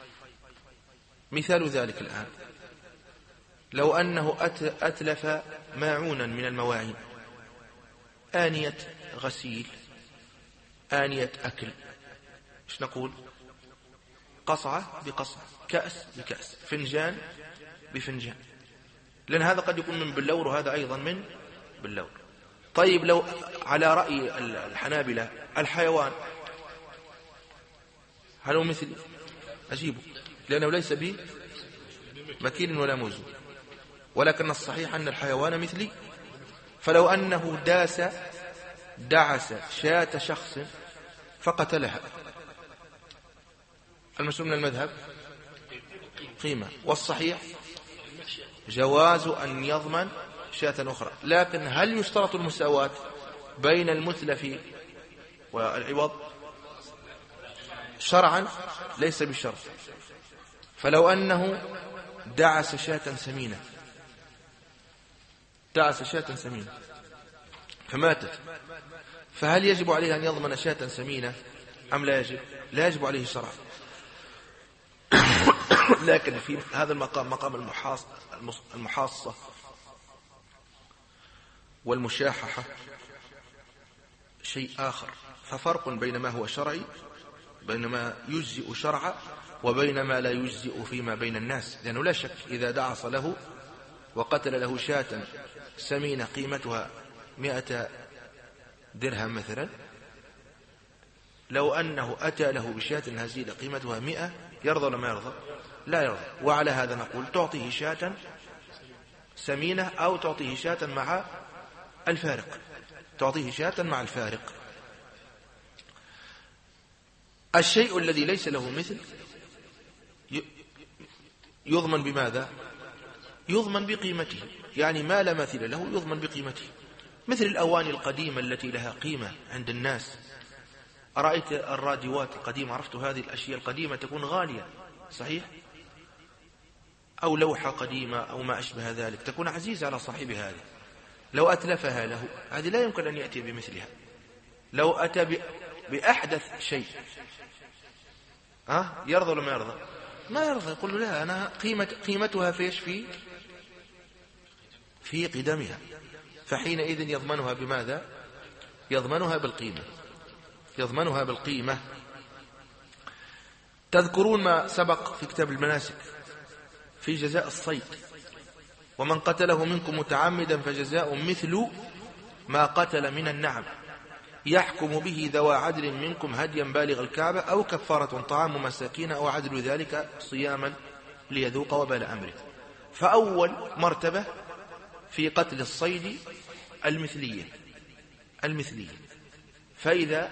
مثال ذلك الآن لو أنه أتلف ماعونا من المواعين، آنية غسيل، آنية أكل، إيش نقول؟ قصعة بقصعة، كأس بكأس، فنجان بفنجان، لأن هذا قد يكون من بلور وهذا أيضا من بلور. طيب لو على رأي الحنابلة الحيوان هل هو مثلي؟ أجيبه، لأنه ليس به مكين ولا موزون. ولكن الصحيح أن الحيوان مثلي. فلو أنه دعس شاة شخص فقتلها، المسؤول من المذهب قيمة، والصحيح جواز أن يضمن شاة أخرى. لكن هل يشترط المساواة بين المتلف والعوض؟ شرعا ليس بالشرط. فلو أنه دعس شاة سمينة فماتت، فهل يجب عليه أن يضمن شاة سمينة أم لا يجب؟ لا يجب عليه شرعا. لكن في هذا المقام، مقام المحاصة والمشاححة، شيء آخر. ففرق بين ما هو شرعي، بين ما يجزئ شرعا، وبين ما لا يجزئ فيما بين الناس. لأنه لا شك إذا دعص له وقتل له شاة سمينة قيمتها 100 درهم مثلا، لو أنه أتى له بشاة هزيلة قيمتها 100 يرضى ولا ما يرضى؟ لا يرضى. وعلى هذا نقول تعطيه شاة سمينة أو تعطيه شاة مع الفارق، تعطيه شاة مع الفارق. الشيء الذي ليس له مثل يضمن بماذا؟ يضمن بقيمته، يعني ما لا مثيل له يضمن بقيمته. مثل الأواني القديمة التي لها قيمة عند الناس. أرأيت الراديوات القديمة؟ عرفت هذه الأشياء القديمة تكون غالية، صحيح؟ أو لوحة قديمة أو ما أشبه ذلك تكون عزيزة على صاحبها. هذه لو أتلفها له هذه لا يمكن أن يأتي بمثلها. لو أتى بأحدث شيء يرضى ولا ما يرضى؟ ما يرضى. يقول له لا، أنا قيمتها فيش في قدمها. فحينئذ يضمنها بماذا؟ يضمنها بالقيمة. تذكرون ما سبق في كتاب المناسك في جزاء الصيد: ومن قتله منكم متعمدا فجزاء مثل ما قتل من النعم يحكم به ذوى عدل منكم هديا بالغ الكعبة أو كفارة طعام مساكين أو عدل ذلك صياما ليذوق وبال أمره. فأول مرتبة في قتل الصيد المثلية. فإذا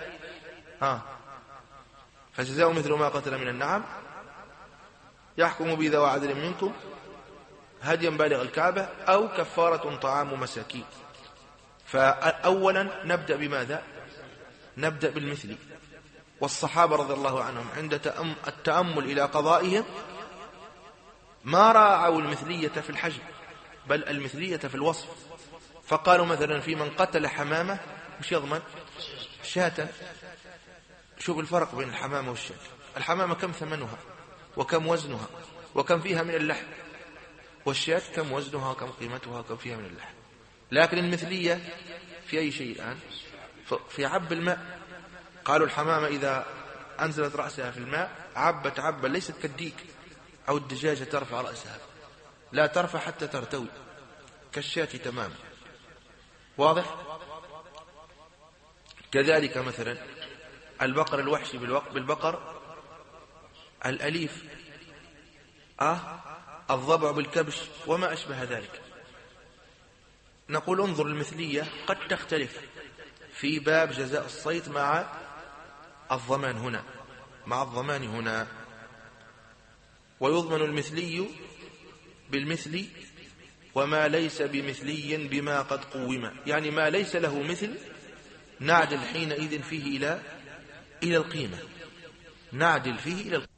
فجزاء مثل ما قتل من النعم يحكم به ذوى عدل منكم هديا بالغ الكعبة أو كفارة طعام مساكين. فأولا نبدأ بماذا؟ نبدأ بالمثلي. والصحابة رضي الله عنهم عند التأمل إلى قضائهم ما راعوا المثلية في الحجم، بل المثلية في الوصف. فقالوا مثلا في من قتل حمامة مش يضمن شاة. شوف الفرق بين الحمامة والشاة. الحمامة كم ثمنها وكم وزنها وكم فيها من اللحم، والشاة كم وزنها وكم قيمتها وكم فيها من اللحم. لكن المثلية في أي شيء الآن؟ في عب الماء. قالوا الحمامة إذا أنزلت رأسها في الماء عبت عبا ليست كالديك أو الدجاجة ترفع رأسها، لا ترفع حتى ترتوي، كالشاة تماما. واضح؟ كذلك مثلا البقر الوحشي بالبقر الأليف، الضبع بالكبش وما أشبه ذلك. نقول انظر المثلية قد تختلف في باب جزاء الصيد مع الضمان هنا، ويضمن المثلي بالمثل وما ليس بمثلي بما قد قوم. يعني ما ليس له مثل نعدل حينئذ فيه إلى القيمة، نعدل فيه إلى القيمة.